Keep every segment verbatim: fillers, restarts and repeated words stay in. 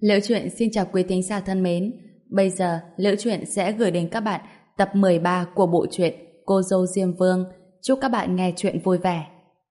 Liễu Chuyện xin chào quý thính giả thân mến. Bây giờ, Liễu Chuyện sẽ gửi đến các bạn tập mười ba của bộ truyện Cô dâu Diêm Vương. Chúc các bạn nghe chuyện vui vẻ.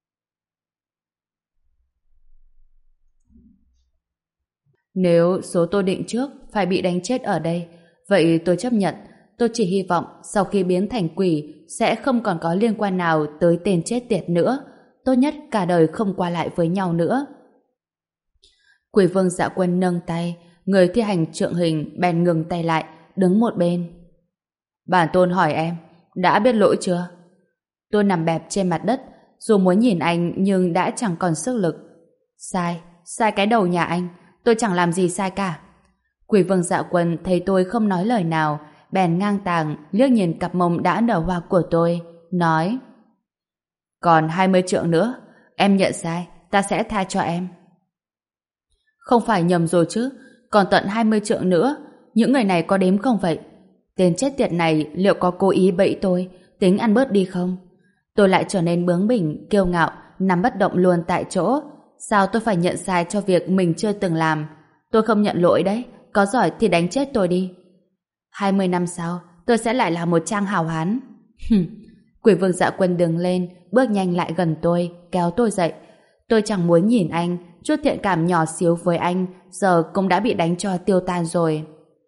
Nếu số tôi định trước phải bị đánh chết ở đây, vậy tôi chấp nhận. Tôi chỉ hy vọng sau khi biến thành quỷ sẽ không còn có liên quan nào tới tên chết tiệt nữa. Tốt nhất cả đời không qua lại với nhau nữa. Quỷ vương Dạ Quân nâng tay, người thi hành trượng hình bèn ngừng tay lại, đứng một bên. Bản tôn hỏi em, đã biết lỗi chưa? Tôi nằm bẹp trên mặt đất, dù muốn nhìn anh nhưng đã chẳng còn sức lực. Sai, sai cái đầu nhà anh, tôi chẳng làm gì sai cả. Quỷ vương Dạ Quân thấy tôi không nói lời nào, bèn ngang tàng liếc nhìn cặp mông đã nở hoa của tôi, nói: Còn hai mươi trượng nữa, em nhận sai, ta sẽ tha cho em. Không phải nhầm rồi chứ, còn tận hai mươi trượng nữa, những người này có đếm không vậy? Tên chết tiệt này liệu có cố ý bẫy tôi, tính ăn bớt đi không? Tôi lại trở nên bướng bỉnh, kiêu ngạo, nằm bất động luôn tại chỗ. Sao tôi phải nhận sai cho việc mình chưa từng làm? Tôi không nhận lỗi đấy, có giỏi thì đánh chết tôi đi. Hai mươi năm sau, tôi sẽ lại là một trang hào hán. Quỷ vương Dạ Quân đứng lên, bước nhanh lại gần tôi, kéo tôi dậy. Tôi chẳng muốn nhìn anh, chút thiện cảm nhỏ xíu với anh giờ cũng đã bị đánh cho tiêu tan rồi.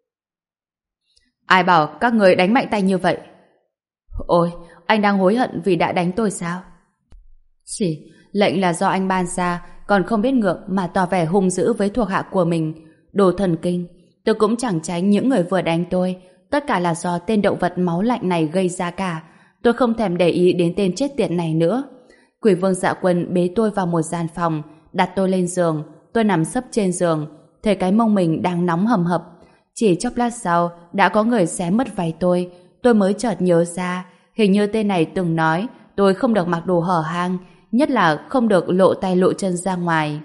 Ai bảo các người đánh mạnh tay như vậy? Ôi, anh đang hối hận vì đã đánh tôi sao? Chỉ, lệnh là do anh ban ra, còn không biết ngượng mà tỏ vẻ hung dữ với thuộc hạ của mình. Đồ thần kinh, tôi cũng chẳng tránh những người vừa đánh tôi. Tất cả là do tên động vật máu lạnh này gây ra cả. Tôi không thèm để ý đến tên chết tiệt này nữa. Quỷ vương Dạ Quân bế tôi vào một gian phòng, đặt tôi lên giường. Tôi nằm sấp trên giường, thấy cái mông mình đang nóng hầm hập. Chỉ chốc lát sau đã có người xé mất váy tôi. Tôi mới chợt nhớ ra, hình như tên này từng nói tôi không được mặc đồ hở hang, nhất là không được lộ tay lộ chân ra ngoài.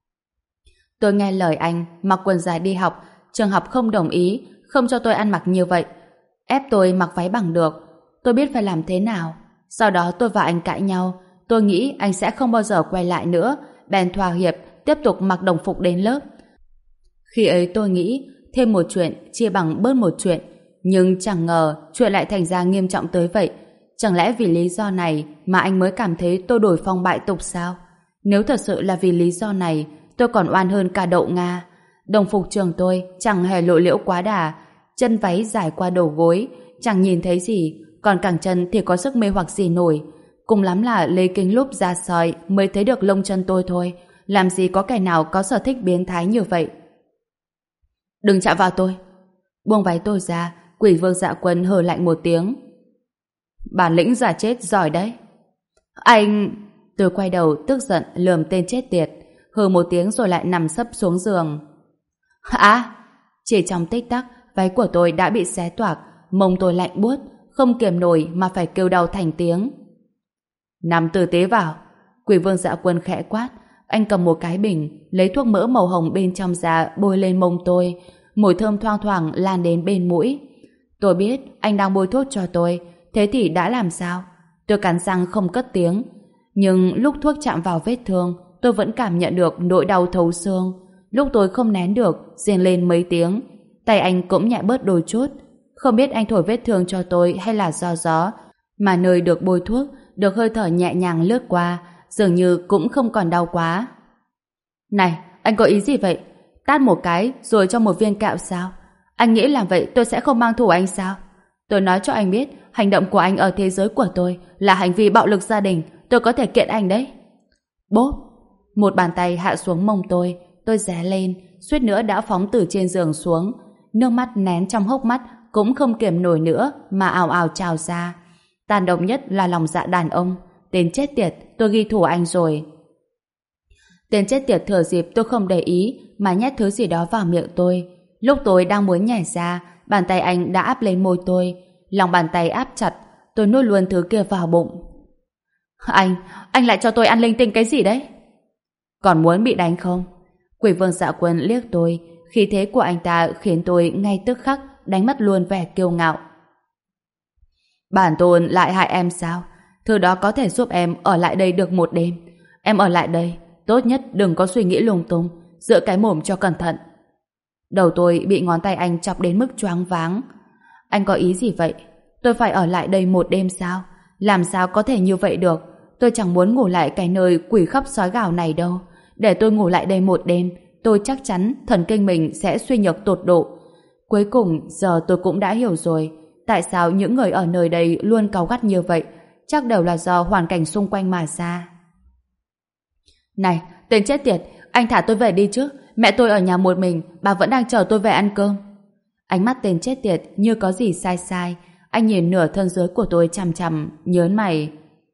Tôi nghe lời anh mặc quần dài đi học, trường học không đồng ý, không cho tôi ăn mặc như vậy, ép tôi mặc váy bằng được. Tôi biết phải làm thế nào. Sau đó tôi và anh cãi nhau. Tôi nghĩ anh sẽ không bao giờ quay lại nữa, bèn thỏa hiệp tiếp tục mặc đồng phục đến lớp. Khi ấy tôi nghĩ thêm một chuyện chia bằng bớt một chuyện, nhưng chẳng ngờ chuyện lại thành ra nghiêm trọng tới vậy. Chẳng lẽ vì lý do này mà anh mới cảm thấy tôi đổi phong bại tục sao? Nếu thật sự là vì lý do này, tôi còn oan hơn cả đậu Nga. Đồng phục trường tôi chẳng hề lộ liễu quá đà, chân váy dài qua đầu gối, chẳng nhìn thấy gì, còn cẳng chân thì có sức mê hoặc gì nổi. Cùng lắm là lấy kính lúp ra soi mới thấy được lông chân tôi thôi. Làm gì có kẻ nào có sở thích biến thái như vậy. Đừng chạm vào tôi. Buông váy tôi ra, quỷ vương Dạ Quân hừ lạnh một tiếng. Bản lĩnh giả chết giỏi đấy. Anh... Tôi quay đầu tức giận lườm tên chết tiệt, hừ một tiếng rồi lại nằm sấp xuống giường. À! Chỉ trong tích tắc, váy của tôi đã bị xé toạc, mông tôi lạnh buốt, không kiềm nổi mà phải kêu đau thành tiếng. Nằm tử tế vào. Quỷ vương Dạ Quân khẽ quát. Anh cầm một cái bình, lấy thuốc mỡ màu hồng bên trong ra bôi lên mông tôi. Mùi thơm thoang thoảng lan đến bên mũi. Tôi biết anh đang bôi thuốc cho tôi, thế thì đã làm sao? Tôi cắn răng không cất tiếng. Nhưng lúc thuốc chạm vào vết thương, tôi vẫn cảm nhận được nỗi đau thấu xương. Lúc tôi không nén được, rên lên mấy tiếng. Tay anh cũng nhẹ bớt đôi chút. Không biết anh thổi vết thương cho tôi hay là do gió, mà nơi được bôi thuốc, được hơi thở nhẹ nhàng lướt qua, dường như cũng không còn đau quá. Này, anh có ý gì vậy? Tát một cái rồi cho một viên kẹo sao? Anh nghĩ làm vậy tôi sẽ không mang thù anh sao? Tôi nói cho anh biết, hành động của anh ở thế giới của tôi là hành vi bạo lực gia đình. Tôi có thể kiện anh đấy. Bốp! Một bàn tay hạ xuống mông tôi. Tôi ré lên, suýt nữa đã phóng từ trên giường xuống. Nước mắt nén trong hốc mắt cũng không kiềm nổi nữa mà ào ào trào ra. Tàn độc nhất là lòng dạ đàn ông. Tên chết tiệt, tôi ghi thù anh rồi. Tên chết tiệt thừa dịp tôi không để ý mà nhét thứ gì đó vào miệng tôi. Lúc tôi đang muốn nhảy ra, bàn tay anh đã áp lên môi tôi. Lòng bàn tay áp chặt, tôi nuốt luôn thứ kia vào bụng. Anh, anh lại cho tôi ăn linh tinh cái gì đấy? Còn muốn bị đánh không? Quỷ vương Dạ Quân liếc tôi, khí thế của anh ta khiến tôi ngay tức khắc đánh mất luôn vẻ kiêu ngạo. Bản tôn lại hại em sao? Thứ đó có thể giúp em ở lại đây được một đêm. Em ở lại đây, tốt nhất đừng có suy nghĩ lung tung, giữ cái mồm cho cẩn thận. Đầu tôi bị ngón tay anh chọc đến mức choáng váng. Anh có ý gì vậy? Tôi phải ở lại đây một đêm sao? Làm sao có thể như vậy được? Tôi chẳng muốn ngủ lại cái nơi quỷ khóc sói gào này đâu. Để tôi ngủ lại đây một đêm, tôi chắc chắn thần kinh mình sẽ suy nhược tột độ. Cuối cùng, giờ tôi cũng đã hiểu rồi. Tại sao những người ở nơi đây luôn cáu gắt như vậy? Chắc đều là do hoàn cảnh xung quanh mà ra. Này, tên chết tiệt, anh thả tôi về đi chứ. Mẹ tôi ở nhà một mình, bà vẫn đang chờ tôi về ăn cơm. Ánh mắt tên chết tiệt như có gì sai sai. Anh nhìn nửa thân dưới của tôi chằm chằm, nhớn mày.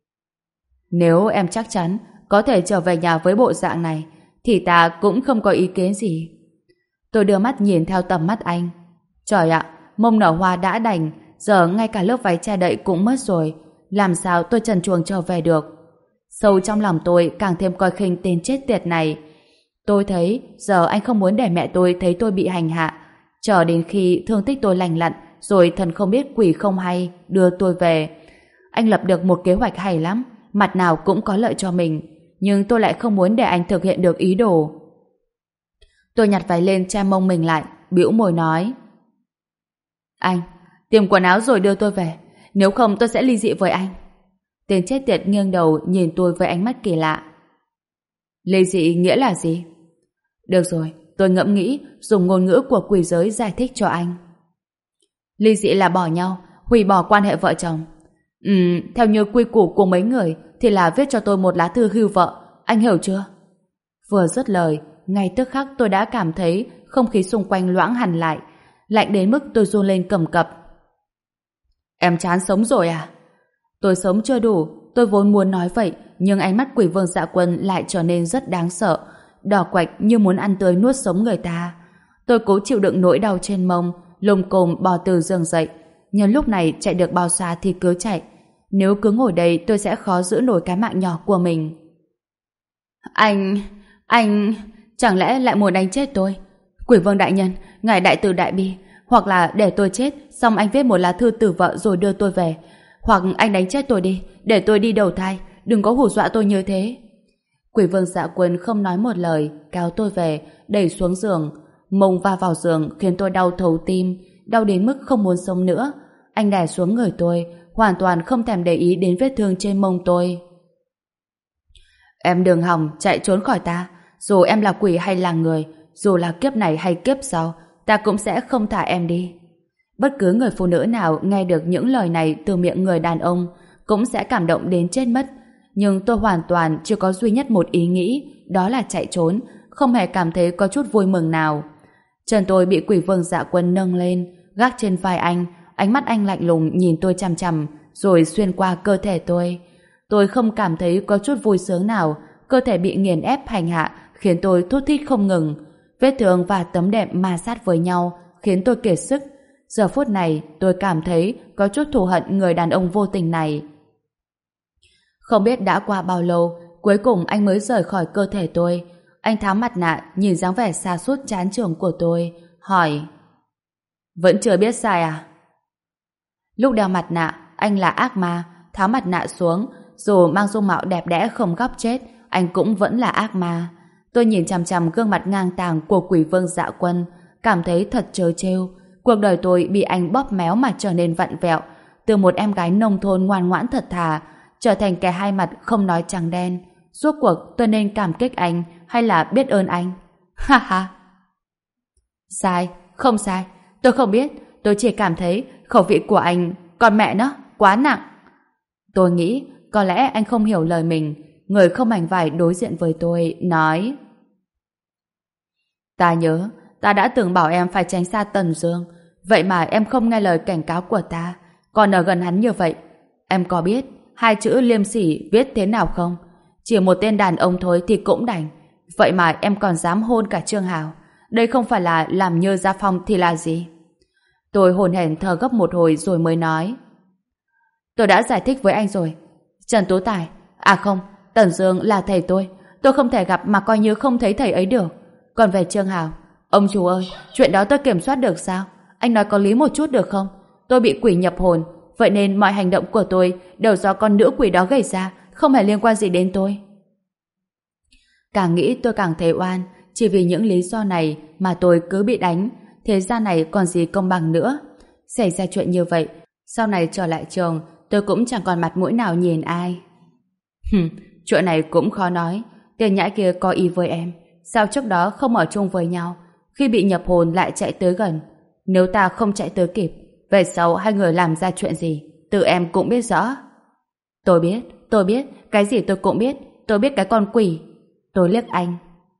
Nếu em chắc chắn có thể trở về nhà với bộ dạng này, thì ta cũng không có ý kiến gì. Tôi đưa mắt nhìn theo tầm mắt anh. Trời ạ, mông nở hoa đã đành, giờ ngay cả lớp váy che đậy cũng mất rồi. Làm sao tôi trần truồng trở về được? Sâu trong lòng tôi càng thêm coi khinh tên chết tiệt này. Tôi thấy giờ anh không muốn để mẹ tôi thấy tôi bị hành hạ, chờ đến khi thương tích tôi lành lặn, rồi thần không biết quỷ không hay đưa tôi về. Anh lập được một kế hoạch hay lắm, mặt nào cũng có lợi cho mình, nhưng tôi lại không muốn để anh thực hiện được ý đồ. Tôi nhặt váy lên che mông mình lại, bĩu môi nói: Anh, tìm quần áo rồi đưa tôi về, nếu không tôi sẽ ly dị với anh. Tên chết tiệt nghiêng đầu nhìn tôi với ánh mắt kỳ lạ. Ly dị nghĩa là gì? Được rồi, tôi ngẫm nghĩ, dùng ngôn ngữ của quỷ giới giải thích cho anh. Ly dị là bỏ nhau, hủy bỏ quan hệ vợ chồng. Ừm, theo như quy củ của mấy người thì là viết cho tôi một lá thư hưu vợ, anh hiểu chưa? Vừa dứt lời, ngay tức khắc tôi đã cảm thấy không khí xung quanh loãng hẳn lại, lạnh đến mức tôi run lên cầm cập. Em chán sống rồi à? Tôi sống chưa đủ, tôi vốn muốn nói vậy, nhưng ánh mắt quỷ vương Dạ Quân lại trở nên rất đáng sợ, đỏ quạch như muốn ăn tươi nuốt sống người ta. Tôi cố chịu đựng nỗi đau trên mông, lồm cồm bò từ giường dậy, nhưng lúc này chạy được bao xa thì cứ chạy. Nếu cứ ngồi đây tôi sẽ khó giữ nổi cái mạng nhỏ của mình. Anh... anh... chẳng lẽ lại muốn đánh chết tôi? Quỷ vương đại nhân, ngài đại từ đại bi, hoặc là để tôi chết, xong anh viết một lá thư từ vợ rồi đưa tôi về, hoặc anh đánh chết tôi đi, để tôi đi đầu thai, đừng có hù dọa tôi như thế. Quỷ vương Dạ Quân không nói một lời, kéo tôi về, đẩy xuống giường, mông va vào giường khiến tôi đau thấu tim, đau đến mức không muốn sống nữa. Anh đè xuống người tôi, hoàn toàn không thèm để ý đến vết thương trên mông tôi. Em đừng hòng chạy trốn khỏi ta, dù em là quỷ hay là người, dù là kiếp này hay kiếp sau, ta cũng sẽ không thả em đi. Bất cứ người phụ nữ nào nghe được những lời này từ miệng người đàn ông cũng sẽ cảm động đến chết mất. Nhưng tôi hoàn toàn chỉ có duy nhất một ý nghĩ, đó là chạy trốn, không hề cảm thấy có chút vui mừng nào. Chân tôi bị quỷ vương Dạ Quân nâng lên, gác trên vai anh, ánh mắt anh lạnh lùng nhìn tôi chằm chằm, rồi xuyên qua cơ thể tôi. Tôi không cảm thấy có chút vui sướng nào, cơ thể bị nghiền ép hành hạ khiến tôi thút thít không ngừng. Vết thương và tấm đệm ma sát với nhau khiến tôi kiệt sức. Giờ phút này tôi cảm thấy có chút thù hận người đàn ông vô tình này. Không biết đã qua bao lâu, cuối cùng anh mới rời khỏi cơ thể tôi. Anh tháo mặt nạ, nhìn dáng vẻ sa sút chán chường của tôi, hỏi: Vẫn chưa biết sai à? Lúc đeo mặt nạ, anh là ác ma, tháo mặt nạ xuống, dù mang dung mạo đẹp đẽ không góc chết, anh cũng vẫn là ác ma. Tôi nhìn chằm chằm gương mặt ngang tàng của quỷ vương Dạ Quân, cảm thấy thật trớ trêu. Cuộc đời tôi bị anh bóp méo mà trở nên vặn vẹo, từ một em gái nông thôn ngoan ngoãn thật thà, trở thành kẻ hai mặt không nói trắng đen. Rốt cuộc tôi nên cảm kích anh hay là biết ơn anh? Ha ha! Sai, không sai, tôi không biết, tôi chỉ cảm thấy khẩu vị của anh, con mẹ nó, quá nặng. Tôi nghĩ có lẽ anh không hiểu lời mình. Người không mảnh vải đối diện với tôi nói: Ta nhớ, ta đã từng bảo em phải tránh xa Tần Dương, vậy mà em không nghe lời cảnh cáo của ta, còn ở gần hắn như vậy. Em có biết hai chữ liêm sỉ viết thế nào không? Chỉ một tên đàn ông thôi thì cũng đành, vậy mà em còn dám hôn cả Trương Hào. Đây không phải là làm nhơ gia phong thì là gì? Tôi hồn hển thở gấp một hồi rồi mới nói: Tôi đã giải thích với anh rồi. Trần Tú Tài, à không, Tần Dương là thầy tôi, tôi không thể gặp mà coi như không thấy thầy ấy được. Còn về Trương Hào, ông chủ ơi, chuyện đó tôi kiểm soát được sao? Anh nói có lý một chút được không? Tôi bị quỷ nhập hồn, vậy nên mọi hành động của tôi đều do con nữ quỷ đó gây ra, không hề liên quan gì đến tôi. Càng nghĩ tôi càng thấy oan, Chỉ vì những lý do này mà tôi cứ bị đánh, thế gian này còn gì công bằng nữa. Xảy ra chuyện như vậy, sau này trở lại trường, tôi cũng chẳng còn mặt mũi nào nhìn ai. Hừm, chuyện này cũng khó nói. Tên nhãi kia có ý với em, sao trước đó không ở chung với nhau, khi bị nhập hồn lại chạy tới gần. Nếu ta không chạy tới kịp, về sau hai người làm ra chuyện gì, tự em cũng biết rõ. Tôi biết, tôi biết, cái gì tôi cũng biết, tôi biết cái con quỷ. Tôi liếc anh.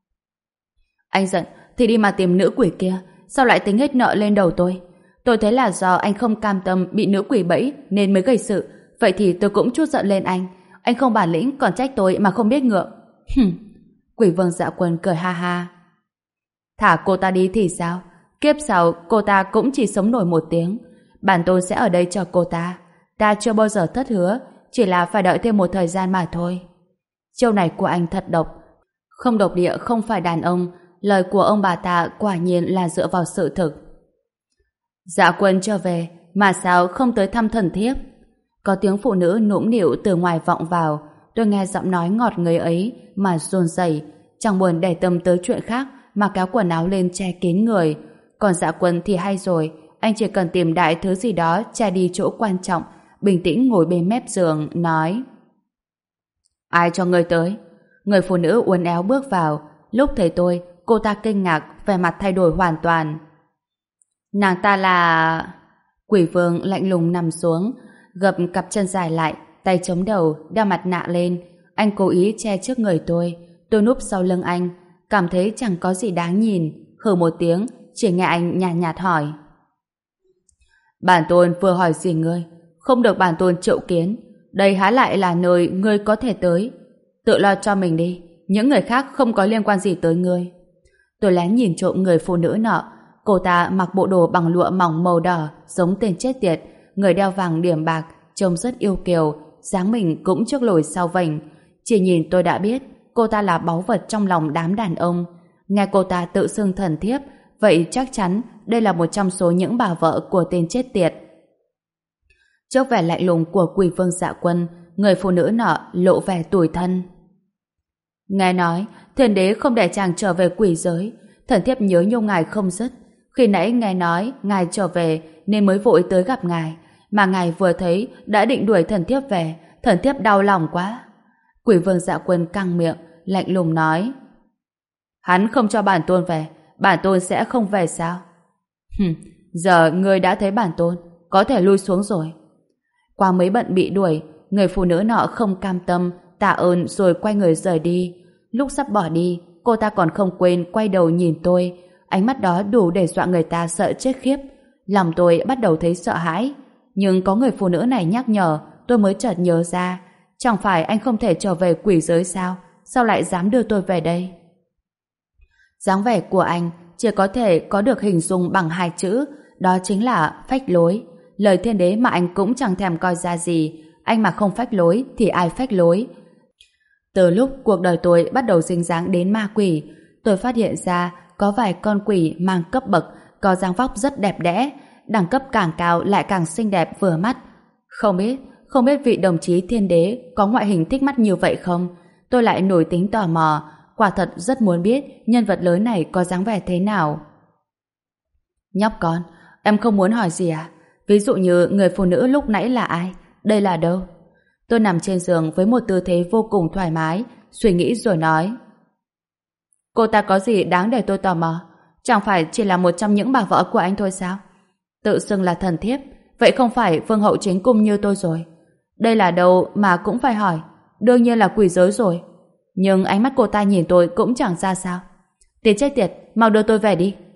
Anh giận thì đi mà tìm nữ quỷ kia, sao lại tính hết nợ lên đầu tôi? Tôi thấy là do anh không cam tâm bị nữ quỷ bẫy nên mới gây sự, vậy thì tôi cũng chút giận lên anh. Anh không bản lĩnh còn trách tôi mà không biết ngượng. Hừm. Quỷ vương Dạ Quân cười ha ha. Thả cô ta đi thì sao? Kiếp sau cô ta cũng chỉ sống nổi một tiếng. Bản tôn sẽ ở đây chờ cô ta. Ta chưa bao giờ thất hứa, chỉ là phải đợi thêm một thời gian mà thôi. Chiêu này của anh thật độc. Không độc địa không phải đàn ông. Lời của ông bà ta quả nhiên là dựa vào sự thực. Dạ Quân trở về, mà sao không tới thăm thần thiếp? Có tiếng phụ nữ nũng nịu từ ngoài vọng vào. Tôi nghe giọng nói ngọt ngấy ấy mà run rẩy, chẳng buồn để tâm tới chuyện khác mà kéo quần áo lên che kín người. Còn Dạ Quân thì hay rồi, anh chỉ cần tìm đại thứ gì đó che đi chỗ quan trọng, bình tĩnh ngồi bên mép giường, nói: Ai cho ngươi tới? Người phụ nữ uốn éo bước vào. Lúc thấy tôi, cô ta kinh ngạc, vẻ mặt thay đổi hoàn toàn. Nàng ta là... Quỷ vương lạnh lùng nằm xuống, gập cặp chân dài lại, tay chống đầu, đeo mặt nạ lên. Anh cố ý che trước người tôi. Tôi núp sau lưng anh, cảm thấy chẳng có gì đáng nhìn. Hừ một tiếng, chỉ nghe anh nhạt nhạt hỏi: Bản tôn vừa hỏi gì ngươi? Không được bản tôn triệu kiến. Đây há lại là nơi ngươi có thể tới. Tự lo cho mình đi, những người khác không có liên quan gì tới ngươi. Tôi lén nhìn trộm người phụ nữ nọ. Cô ta mặc bộ đồ bằng lụa mỏng màu đỏ, giống tên chết tiệt, người đeo vàng điểm bạc, trông rất yêu kiều, dáng mình cũng trước lồi sau vành. Chỉ nhìn tôi đã biết cô ta là báu vật trong lòng đám đàn ông. Nghe cô ta tự xưng thần thiếp, vậy chắc chắn đây là một trong số những bà vợ của tên chết tiệt. Trước vẻ lạnh lùng của Quỷ vương Dạ Quân, người phụ nữ nọ lộ vẻ tủi thân. Nghe nói Thiên Đế không để chàng trở về quỷ giới, thần thiếp nhớ nhung ngài không dứt. Khi nãy nghe nói ngài trở về nên mới vội tới gặp ngài, mà ngài vừa thấy đã định đuổi thần thiếp về, thần thiếp đau lòng quá. Quỷ vương Dạ Quân căng miệng, lạnh lùng nói: Hắn không cho bản tôn về, bản tôn sẽ không về sao? Hừm, giờ ngươi đã thấy bản tôn, có thể lui xuống rồi. Qua mấy bận bị đuổi, người phụ nữ nọ không cam tâm, tạ ơn rồi quay người rời đi. Lúc sắp bỏ đi, cô ta còn không quên quay đầu nhìn tôi, ánh mắt đó đủ để dọa người ta sợ chết khiếp. Lòng tôi bắt đầu thấy sợ hãi, nhưng có người phụ nữ này nhắc nhở, tôi mới chợt nhớ ra, chẳng phải anh không thể trở về quỷ giới sao? Sao lại dám đưa tôi về đây? Dáng vẻ của anh chỉ có thể có được hình dung bằng hai chữ, đó chính là phách lối. Lời Thiên Đế mà anh cũng chẳng thèm coi ra gì, anh mà không phách lối thì ai phách lối? Từ lúc cuộc đời tôi bắt đầu dính dáng đến ma quỷ, tôi phát hiện ra có vài con quỷ mang cấp bậc, có dáng vóc rất đẹp đẽ, đẳng cấp càng cao lại càng xinh đẹp vừa mắt. Không biết, không biết vị đồng chí Thiên Đế có ngoại hình thích mắt như vậy không? Tôi lại nổi tính tò mò, quả thật rất muốn biết nhân vật lớn này có dáng vẻ thế nào. Nhóc con, em không muốn hỏi gì à? Ví dụ như người phụ nữ lúc nãy là ai? Đây là đâu? Tôi nằm trên giường với một tư thế vô cùng thoải mái, suy nghĩ rồi nói: Cô ta có gì đáng để tôi tò mò? Chẳng phải chỉ là một trong những bà vợ của anh thôi sao? Tự xưng là thần thiếp, vậy không phải vương hậu chính cung như tôi rồi. Đây là đâu mà cũng phải hỏi, đương nhiên là quỷ giới rồi. Nhưng ánh mắt cô ta nhìn tôi cũng chẳng ra sao. Tiền chết tiệt, mau đưa tôi về đi.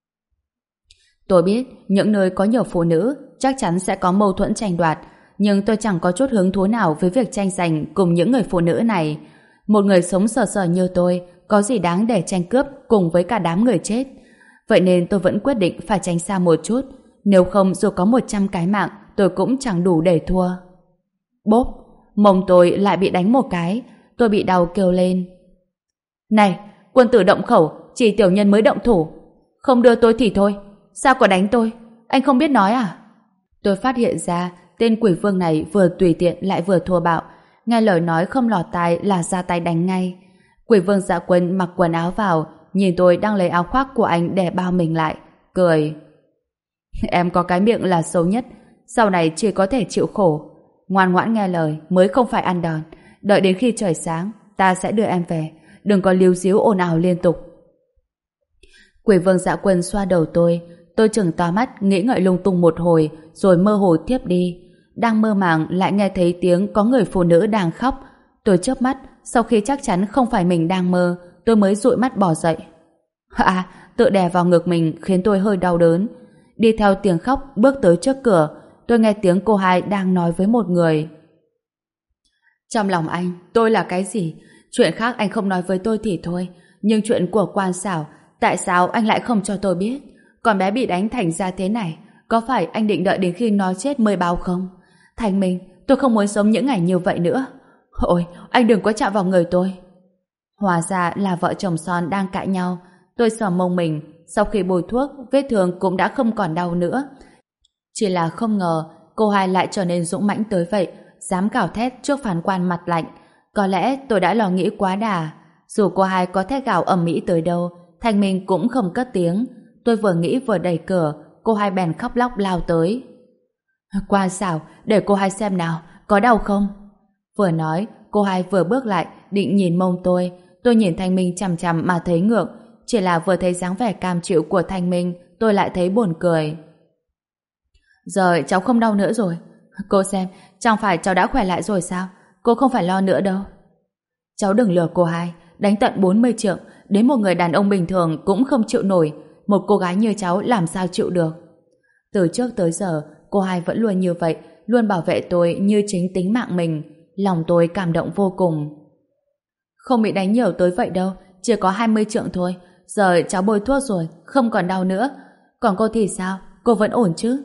Tôi biết những nơi có nhiều phụ nữ chắc chắn sẽ có mâu thuẫn tranh đoạt, nhưng tôi chẳng có chút hứng thú nào với việc tranh giành cùng những người phụ nữ này. Một người sống sờ sờ như tôi có gì đáng để tranh cướp cùng với cả đám người chết. Vậy nên tôi vẫn quyết định phải tránh xa một chút, nếu không dù có một trăm cái mạng tôi cũng chẳng đủ để thua. Bốp, mông tôi lại bị đánh một cái, tôi bị đau kêu lên: Này, quân tử động khẩu, chỉ tiểu nhân mới động thủ. Không đưa tôi thì thôi, sao có đánh tôi? Anh không biết nói à? Tôi phát hiện ra tên quỷ vương này vừa tùy tiện lại vừa thô bạo, nghe lời nói không lọt tai là ra tay đánh ngay. Quỷ vương Dạ Quân mặc quần áo vào, nhìn tôi đang lấy áo khoác của anh để bao mình lại, cười. Em có cái miệng là xấu nhất, sau này chỉ có thể chịu khổ. Ngoan ngoãn nghe lời mới không phải ăn đòn. Đợi đến khi trời sáng, ta sẽ đưa em về. Đừng có líu díu ồn ào liên tục. Quỷ vương Dạ Quân xoa đầu tôi. Tôi chừng to mắt nghĩ ngợi lung tung một hồi, rồi mơ hồ thiếp đi. Đang mơ màng lại nghe thấy tiếng có người phụ nữ đang khóc. Tôi chớp mắt, sau khi chắc chắn không phải mình đang mơ, tôi mới dụi mắt bỏ dậy. À, tự đè vào ngực mình khiến tôi hơi đau đớn. Đi theo tiếng khóc bước tới trước cửa, tôi nghe tiếng cô hai đang nói với một người. Trong lòng anh, tôi là cái gì? Chuyện khác anh không nói với tôi thì thôi, nhưng chuyện của Quan Xảo, tại sao anh lại không cho tôi biết? Con bé bị đánh thành ra thế này, có phải anh định đợi đến khi nó chết mới báo không? Thành Minh, tôi không muốn sống những ngày như vậy nữa. Ôi, anh đừng có chạm vào người tôi. Hóa ra là vợ chồng son đang cãi nhau. Tôi sờ mông mình, sau khi bôi thuốc, vết thương cũng đã không còn đau nữa. Chỉ là không ngờ cô hai lại trở nên dũng mãnh tới vậy, dám gào thét trước phán quan mặt lạnh. Có lẽ tôi đã lo nghĩ quá đà. Dù cô hai có thét gào ầm ĩ tới đâu, Thành Minh cũng không cất tiếng. Tôi vừa nghĩ vừa đẩy cửa, cô hai bèn khóc lóc lao tới. Quan Xảo, để cô hai xem nào, có đau không? Vừa nói, cô hai vừa bước lại, định nhìn mông tôi. Tôi nhìn Thanh Minh chằm chằm mà thấy ngượng. Chỉ là vừa thấy dáng vẻ cam chịu của Thanh Minh, tôi lại thấy buồn cười. Giờ cháu không đau nữa rồi. Cô xem, chẳng phải cháu đã khỏe lại rồi sao? Cô không phải lo nữa đâu. Cháu đừng lừa cô hai, đánh tận bốn mươi trượng, đến một người đàn ông bình thường cũng không chịu nổi. Một cô gái như cháu làm sao chịu được? Từ trước tới giờ, cô hai vẫn luôn như vậy, luôn bảo vệ tôi như chính tính mạng mình. Lòng tôi cảm động vô cùng. Không bị đánh nhiều tới vậy đâu, chỉ có hai mươi trượng thôi. Giờ cháu bôi thuốc rồi, không còn đau nữa. Còn cô thì sao? Cô vẫn ổn chứ?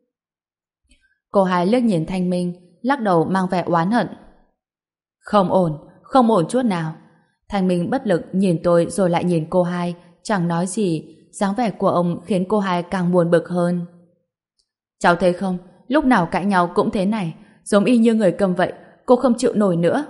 Cô hai liếc nhìn Thanh Minh, lắc đầu mang vẻ oán hận. Không ổn, không ổn chút nào. Thanh Minh bất lực nhìn tôi rồi lại nhìn cô hai, chẳng nói gì. Dáng vẻ của ông khiến cô hai càng buồn bực hơn. Cháu thấy không, lúc nào cãi nhau cũng thế này, giống y như người cầm vậy, cô không chịu nổi nữa.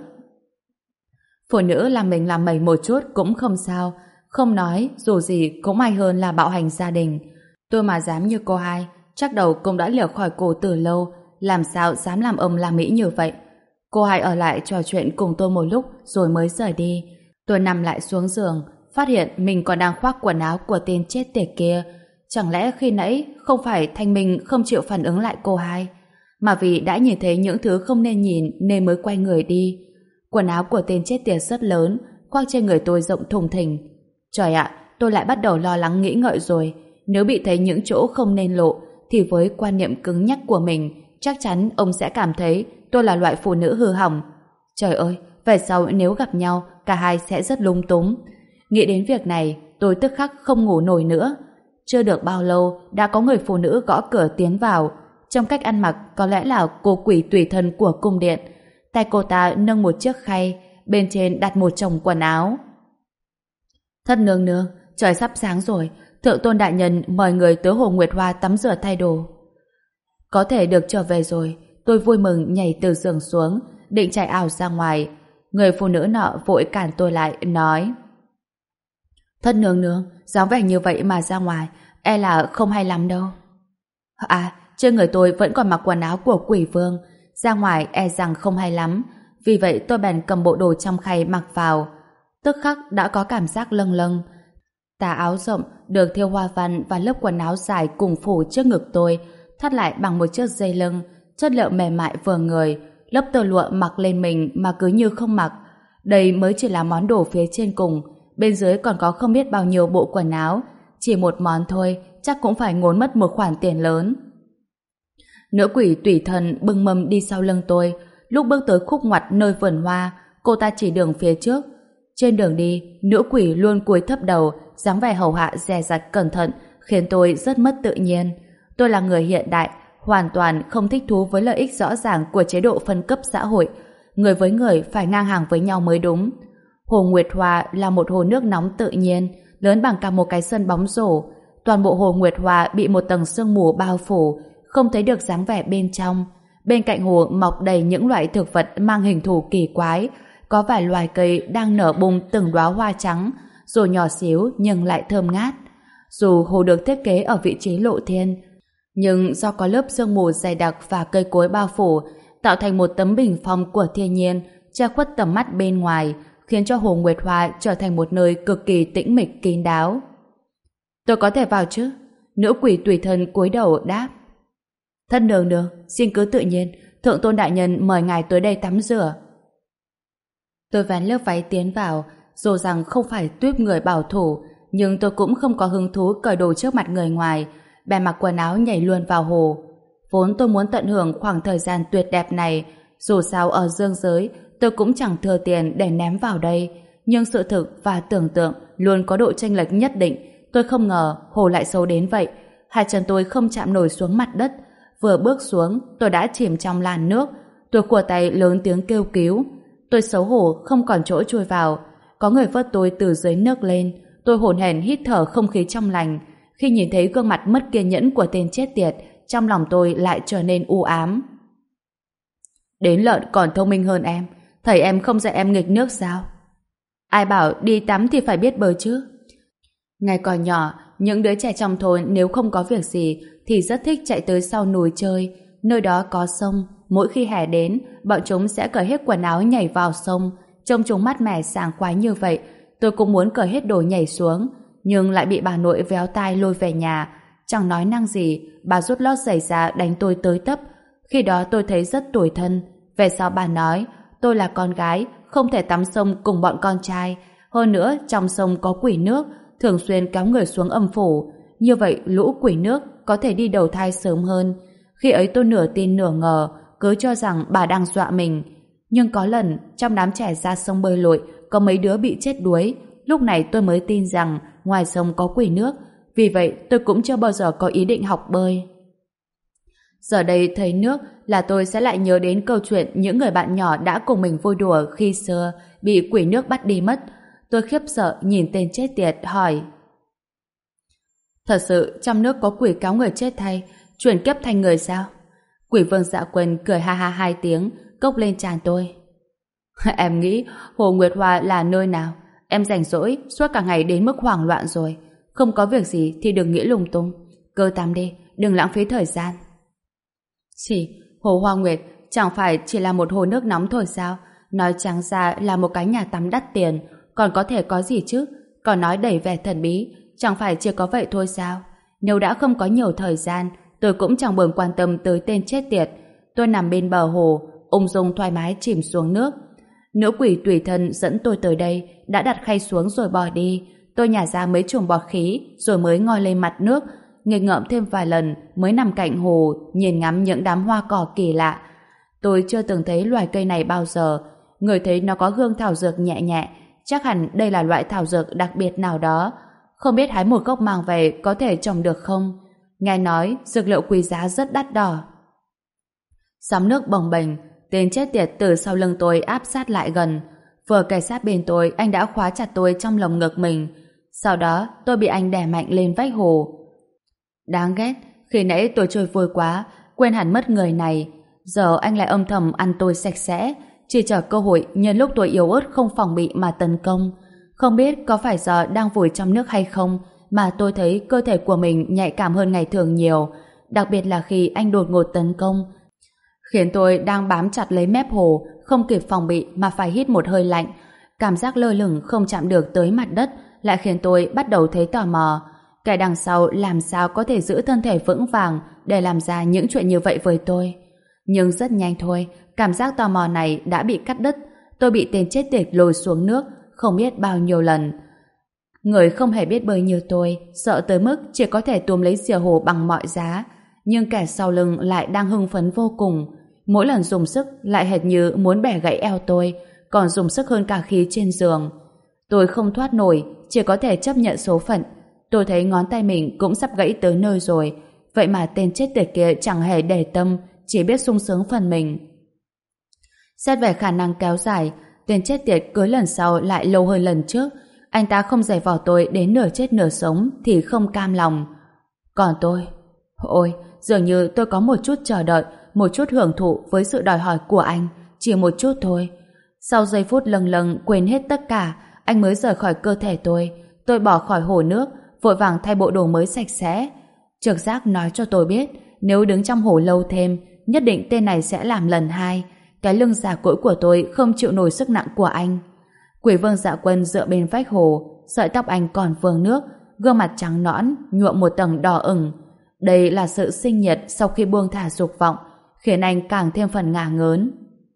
Phụ nữ làm mình làm mẩy một chút cũng không sao, không nói dù gì cũng may hơn là bạo hành gia đình. Tôi mà dám như cô hai, chắc đầu cũng đã lìa khỏi cổ từ lâu, làm sao dám làm ông làm mỹ như vậy. Cô hai ở lại trò chuyện cùng tôi một lúc rồi mới rời đi. Tôi nằm lại xuống giường, phát hiện mình còn đang khoác quần áo của tên chết tiệt kia. Chẳng lẽ khi nãy không phải Thanh Minh không chịu phản ứng lại cô hai, mà vì đã nhìn thấy những thứ không nên nhìn nên mới quay người đi. Quần áo của tên chết tiệt rất lớn, khoác trên người tôi rộng thùng thình. Trời ạ, tôi lại bắt đầu lo lắng nghĩ ngợi rồi. Nếu bị thấy những chỗ không nên lộ, thì với quan niệm cứng nhắc của mình, chắc chắn ông sẽ cảm thấy tôi là loại phụ nữ hư hỏng. Trời ơi, về sau nếu gặp nhau, cả hai sẽ rất lung túng. Nghĩ đến việc này, tôi tức khắc không ngủ nổi nữa. Chưa được bao lâu, đã có người phụ nữ gõ cửa tiến vào. Trong cách ăn mặc có lẽ là cô quỷ tùy thân của cung điện. Tay cô ta nâng một chiếc khay, bên trên đặt một chồng quần áo. Thất nương nương, trời sắp sáng rồi, thượng tôn đại nhân mời người tới Hồ Nguyệt Hoa tắm rửa thay đồ. Có thể được trở về rồi, tôi vui mừng nhảy từ giường xuống, định chạy ảo ra ngoài. Người phụ nữ nọ vội cản tôi lại, nói: Thất nương nương, dáng vẻ như vậy mà ra ngoài, e là không hay lắm đâu. À, trên người tôi vẫn còn mặc quần áo của quỷ vương, ra ngoài e rằng không hay lắm, vì vậy tôi bèn cầm bộ đồ trong khay mặc vào. Tức khắc đã có cảm giác lâng lâng. Tà áo rộng được thêu hoa văn và lớp quần áo dài cùng phủ trước ngực tôi, thắt lại bằng một chiếc dây lưng, chất liệu mềm mại vừa người, lớp tơ lụa mặc lên mình mà cứ như không mặc. Đây mới chỉ là món đồ phía trên cùng, bên dưới còn có không biết bao nhiêu bộ quần áo, chỉ một món thôi chắc cũng phải ngốn mất một khoản tiền lớn. Nữ quỷ tùy thân bưng mâm đi sau lưng tôi. Lúc bước tới khúc ngoặt nơi vườn hoa, cô ta chỉ đường phía trước. Trên đường đi, nữ quỷ luôn cúi thấp đầu, dáng vẻ hầu hạ dè dặt cẩn thận, khiến tôi rất mất tự nhiên. Tôi là người hiện đại, hoàn toàn không thích thú với lợi ích rõ ràng của chế độ phân cấp xã hội. Người với người phải ngang hàng với nhau mới đúng. Hồ Nguyệt Hoa là một hồ nước nóng tự nhiên, lớn bằng cả một cái sân bóng rổ. Toàn bộ hồ Nguyệt Hoa bị một tầng sương mù bao phủ, không thấy được dáng vẻ bên trong. Bên cạnh hồ mọc đầy những loại thực vật mang hình thù kỳ quái, có vài loài cây đang nở bung từng đóa hoa trắng, dù nhỏ xíu nhưng lại thơm ngát. Dù hồ được thiết kế ở vị trí lộ thiên, nhưng do có lớp sương mù dày đặc và cây cối bao phủ, tạo thành một tấm bình phong của thiên nhiên, che khuất tầm mắt bên ngoài, khiến cho Hồ Nguyệt Hoa trở thành một nơi cực kỳ tĩnh mịch kín đáo. Tôi có thể vào chứ? Nữ quỷ tùy thân cúi đầu đáp. Thân nương nương, xin cứ tự nhiên, thượng tôn đại nhân mời ngài tới đây tắm rửa. Tôi vén lớp váy tiến vào, dù rằng không phải tuýp người bảo thủ, nhưng tôi cũng không có hứng thú cởi đồ trước mặt người ngoài, bèn mặc quần áo nhảy luôn vào hồ. Vốn tôi muốn tận hưởng khoảng thời gian tuyệt đẹp này, dù sao ở dương giới tôi cũng chẳng thừa tiền để ném vào đây, nhưng sự thực và tưởng tượng luôn có độ chênh lệch nhất định. Tôi không ngờ hồ lại xấu đến vậy. Hai chân tôi không chạm nổi xuống mặt đất, vừa bước xuống tôi đã chìm trong làn nước. Tôi khua tay lớn tiếng kêu cứu. Tôi xấu hổ không còn chỗ chui vào. Có người vớt tôi từ dưới nước lên. Tôi hổn hển hít thở không khí trong lành. Khi nhìn thấy gương mặt mất kiên nhẫn của tên chết tiệt, trong lòng tôi lại trở nên u ám. Đến lợn còn thông minh hơn em. Thầy em không dạy em nghịch nước sao? Ai bảo đi tắm thì phải biết bơi chứ? Ngày còn nhỏ, những đứa trẻ trong thôn nếu không có việc gì thì rất thích chạy tới sau núi chơi. Nơi đó có sông. Mỗi khi hè đến, bọn chúng sẽ cởi hết quần áo nhảy vào sông. Trông chúng mát mẻ sảng khoái như vậy, tôi cũng muốn cởi hết đồ nhảy xuống, nhưng lại bị bà nội véo tai lôi về nhà. Chẳng nói năng gì, bà rút lót giày ra đánh tôi tới tấp. Khi đó tôi thấy rất tủi thân. Về sau bà nói tôi là con gái, không thể tắm sông cùng bọn con trai. Hơn nữa trong sông có quỷ nước, thường xuyên kéo người xuống âm phủ. Như vậy lũ quỷ nước có thể đi đầu thai sớm hơn. Khi ấy tôi nửa tin nửa ngờ, cứ cho rằng bà đang dọa mình. Nhưng có lần trong đám trẻ ra sông bơi lội, có mấy đứa bị chết đuối. Lúc này tôi mới tin rằng ngoài sông có quỷ nước. Vì vậy tôi cũng chưa bao giờ có ý định học bơi. Giờ đây thấy nước là tôi sẽ lại nhớ đến câu chuyện những người bạn nhỏ đã cùng mình vui đùa khi xưa bị quỷ nước bắt đi mất. Tôi khiếp sợ nhìn tên chết tiệt hỏi: Thật sự trong nước có quỷ kéo người chết thay, chuyển kiếp thành người sao? Quỷ vương Dạ Quân cười ha ha hai tiếng, cốc lên trán tôi. Em nghĩ Hồ Nguyệt Hoa là nơi nào? Em rảnh rỗi suốt cả ngày đến mức hoảng loạn rồi. Không có việc gì thì đừng nghĩ lung tung. Cứ tắm đi, đừng lãng phí thời gian. Chỉ, Hồ Hoa Nguyệt chẳng phải chỉ là một hồ nước nóng thôi sao? Nói trắng ra là một cái nhà tắm đắt tiền, còn có thể có gì chứ? Còn nói đầy vẻ thần bí, chẳng phải chỉ có vậy thôi sao? Nếu đã không có nhiều thời gian, tôi cũng chẳng buồn quan tâm tới tên chết tiệt. Tôi nằm bên bờ hồ, ung dung thoải mái chìm xuống nước. Nữ quỷ tùy thân dẫn tôi tới đây, đã đặt khay xuống rồi bỏ đi. Tôi nhả ra mấy chùm bọt khí, rồi mới ngoi lên mặt nước, nghịch ngợm thêm vài lần, mới nằm cạnh hồ, nhìn ngắm những đám hoa cỏ kỳ lạ. Tôi chưa từng thấy loài cây này bao giờ. Người thấy nó có hương thảo dược nhẹ nhẹ, chắc hẳn đây là loại thảo dược đặc biệt nào đó. Không biết hái một gốc mang về có thể trồng được không? Nghe nói dược liệu quý giá rất đắt đỏ. Sóng nước bồng bềnh, tên chết tiệt từ sau lưng tôi áp sát lại gần. Vừa kề sát bên tôi, anh đã khóa chặt tôi trong lồng ngực mình. Sau đó tôi bị anh đè mạnh lên vách hồ. Đáng ghét, khi nãy tôi chơi vui quá, quên hẳn mất người này. Giờ anh lại âm thầm ăn tôi sạch sẽ, chỉ chờ cơ hội nhân lúc tôi yếu ớt không phòng bị mà tấn công. Không biết có phải do đang vùi trong nước hay không mà tôi thấy cơ thể của mình nhạy cảm hơn ngày thường nhiều, đặc biệt là khi anh đột ngột tấn công, khiến tôi đang bám chặt lấy mép hồ, không kịp phòng bị mà phải hít một hơi lạnh. Cảm giác lơ lửng không chạm được tới mặt đất lại khiến tôi bắt đầu thấy tò mò. Kẻ đằng sau làm sao có thể giữ thân thể vững vàng để làm ra những chuyện như vậy với tôi. Nhưng rất nhanh thôi, cảm giác tò mò này đã bị cắt đứt. Tôi bị tên chết tiệt lôi xuống nước không biết bao nhiêu lần. Người không hề biết bơi như tôi, sợ tới mức chỉ có thể túm lấy rìa hồ bằng mọi giá. Nhưng kẻ sau lưng lại đang hưng phấn vô cùng. Mỗi lần dùng sức lại hệt như muốn bẻ gãy eo tôi, còn dùng sức hơn cả khi trên giường. Tôi không thoát nổi, chỉ có thể chấp nhận số phận. Tôi thấy ngón tay mình cũng sắp gãy tới nơi rồi, vậy mà tên chết tiệt kia chẳng hề để tâm, chỉ biết sung sướng phần mình. Xét về khả năng kéo dài, tên chết tiệt cưới lần sau lại lâu hơn lần trước. Anh ta không giày vò tôi đến nửa chết nửa sống thì không cam lòng. Còn tôi, ôi, dường như tôi có một chút chờ đợi, một chút hưởng thụ với sự đòi hỏi của anh, chỉ một chút thôi. Sau giây phút lâng lâng quên hết tất cả, anh mới rời khỏi cơ thể tôi. tôi bỏ khỏi hồ nước, vội vàng thay bộ đồ mới sạch sẽ. Trực giác nói cho tôi biết, nếu đứng trong hồ lâu thêm, nhất định tên này sẽ làm lần hai. Cái lưng già cỗi của tôi không chịu nổi sức nặng của anh. Quỷ Vương Dạ Quân dựa bên vách hồ, sợi tóc anh còn vương nước, gương mặt trắng nõn nhuộm một tầng đỏ ửng. Đây là sự sinh nhiệt sau khi buông thả dục vọng, khiến anh càng thêm phần ngả ngớn.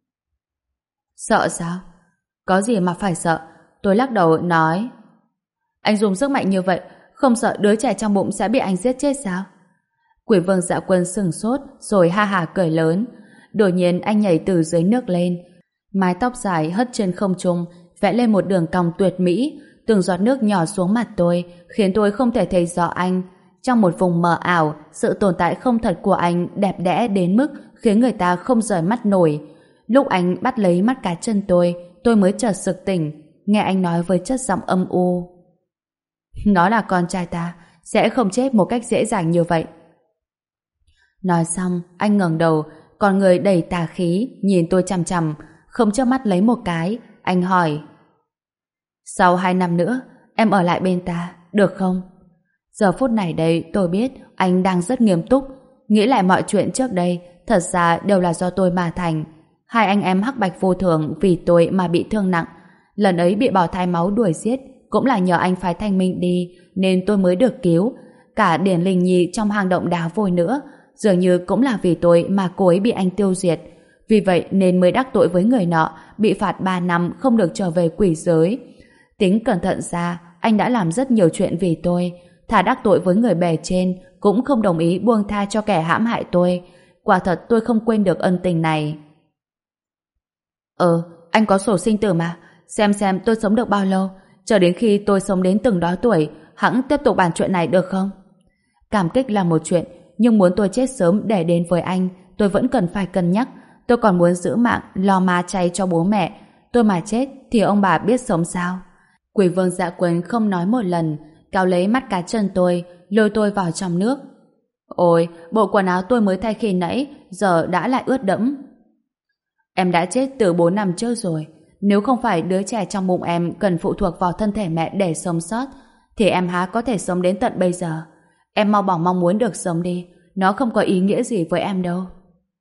Sợ sao? Có gì mà phải sợ? Tôi lắc đầu nói. Anh dùng sức mạnh như vậy, không sợ đứa trẻ trong bụng sẽ bị anh giết chết sao? Quỷ Vương Dạ Quân sừng sốt rồi ha hả cười lớn. Đột nhiên anh nhảy từ dưới nước lên, mái tóc dài hất trên không trung, vẽ lên một đường cong tuyệt mỹ. Từng giọt nước nhỏ xuống mặt tôi, khiến tôi không thể thấy rõ anh. Trong một vùng mờ ảo, sự tồn tại không thật của anh đẹp đẽ đến mức khiến người ta không rời mắt nổi. Lúc anh bắt lấy mắt cá chân tôi, tôi mới chợt sực tỉnh, nghe anh nói với chất giọng âm u. Nó là con trai ta, sẽ không chết một cách dễ dàng như vậy. Nói xong, anh ngẩng đầu, con người đầy tà khí, nhìn tôi chằm chằm, không chớp mắt lấy một cái. Anh hỏi, sau hai năm nữa, em ở lại bên ta, được không? Giờ phút này đây, tôi biết anh đang rất nghiêm túc. Nghĩ lại mọi chuyện trước đây, thật ra đều là do tôi mà thành. Hai anh em hắc bạch vô thường vì tôi mà bị thương nặng. Lần ấy bị bào thai máu đuổi giết, cũng là nhờ anh phái Thanh Minh đi, nên tôi mới được cứu. Cả Điển Linh Nhi trong hang động đá vôi nữa, dường như cũng là vì tôi mà cô ấy bị anh tiêu diệt. Vì vậy nên mới đắc tội với người nọ, bị phạt ba năm không được trở về quỷ giới. Tính cẩn thận ra, anh đã làm rất nhiều chuyện vì tôi. Thà đắc tội với người bề trên, cũng không đồng ý buông tha cho kẻ hãm hại tôi. Quả thật tôi không quên được ân tình này. Ờ, anh có sổ sinh tử mà. Xem xem tôi sống được bao lâu. Chờ đến khi tôi sống đến từng đó tuổi, hẵng tiếp tục bàn chuyện này được không? Cảm kích là một chuyện, nhưng muốn tôi chết sớm để đến với anh, tôi vẫn cần phải cân nhắc. Tôi còn muốn giữ mạng, lo ma chay cho bố mẹ. Tôi mà chết thì ông bà biết sống sao? Quỷ Vương Dạ Quân không nói một lần, kéo lấy mắt cá chân tôi, lôi tôi vào trong nước. Ôi, bộ quần áo tôi mới thay khi nãy, giờ đã lại ướt đẫm. Em đã chết từ bốn năm trước rồi. Nếu không phải đứa trẻ trong bụng em cần phụ thuộc vào thân thể mẹ để sống sót, thì em há có thể sống đến tận bây giờ. Em mau bỏ mong muốn được sống đi, nó không có ý nghĩa gì với em đâu.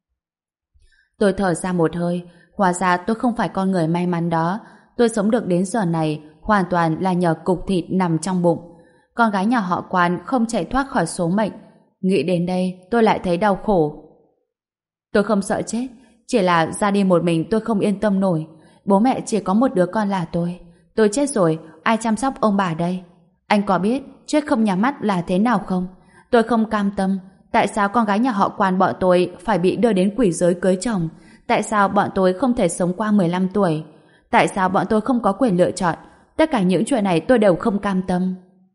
Tôi thở ra một hơi, hóa ra tôi không phải con người may mắn đó. Tôi sống được đến giờ này hoàn toàn là nhờ cục thịt nằm trong bụng. Con gái nhà họ Quan không chạy thoát khỏi số mệnh. Nghĩ đến đây tôi lại thấy đau khổ. Tôi không sợ chết, chỉ là ra đi một mình tôi không yên tâm nổi. Bố mẹ chỉ có một đứa con là tôi. Tôi chết rồi, ai chăm sóc ông bà đây? Anh có biết chết không nhắm mắt là thế nào không? Tôi không cam tâm. Tại sao con gái nhà họ Quan bọn tôi phải bị đưa đến quỷ giới cưới chồng? Tại sao bọn tôi không thể sống qua mười lăm tuổi? Tại sao bọn tôi không có quyền lựa chọn? Tất cả những chuyện này tôi đều không cam tâm.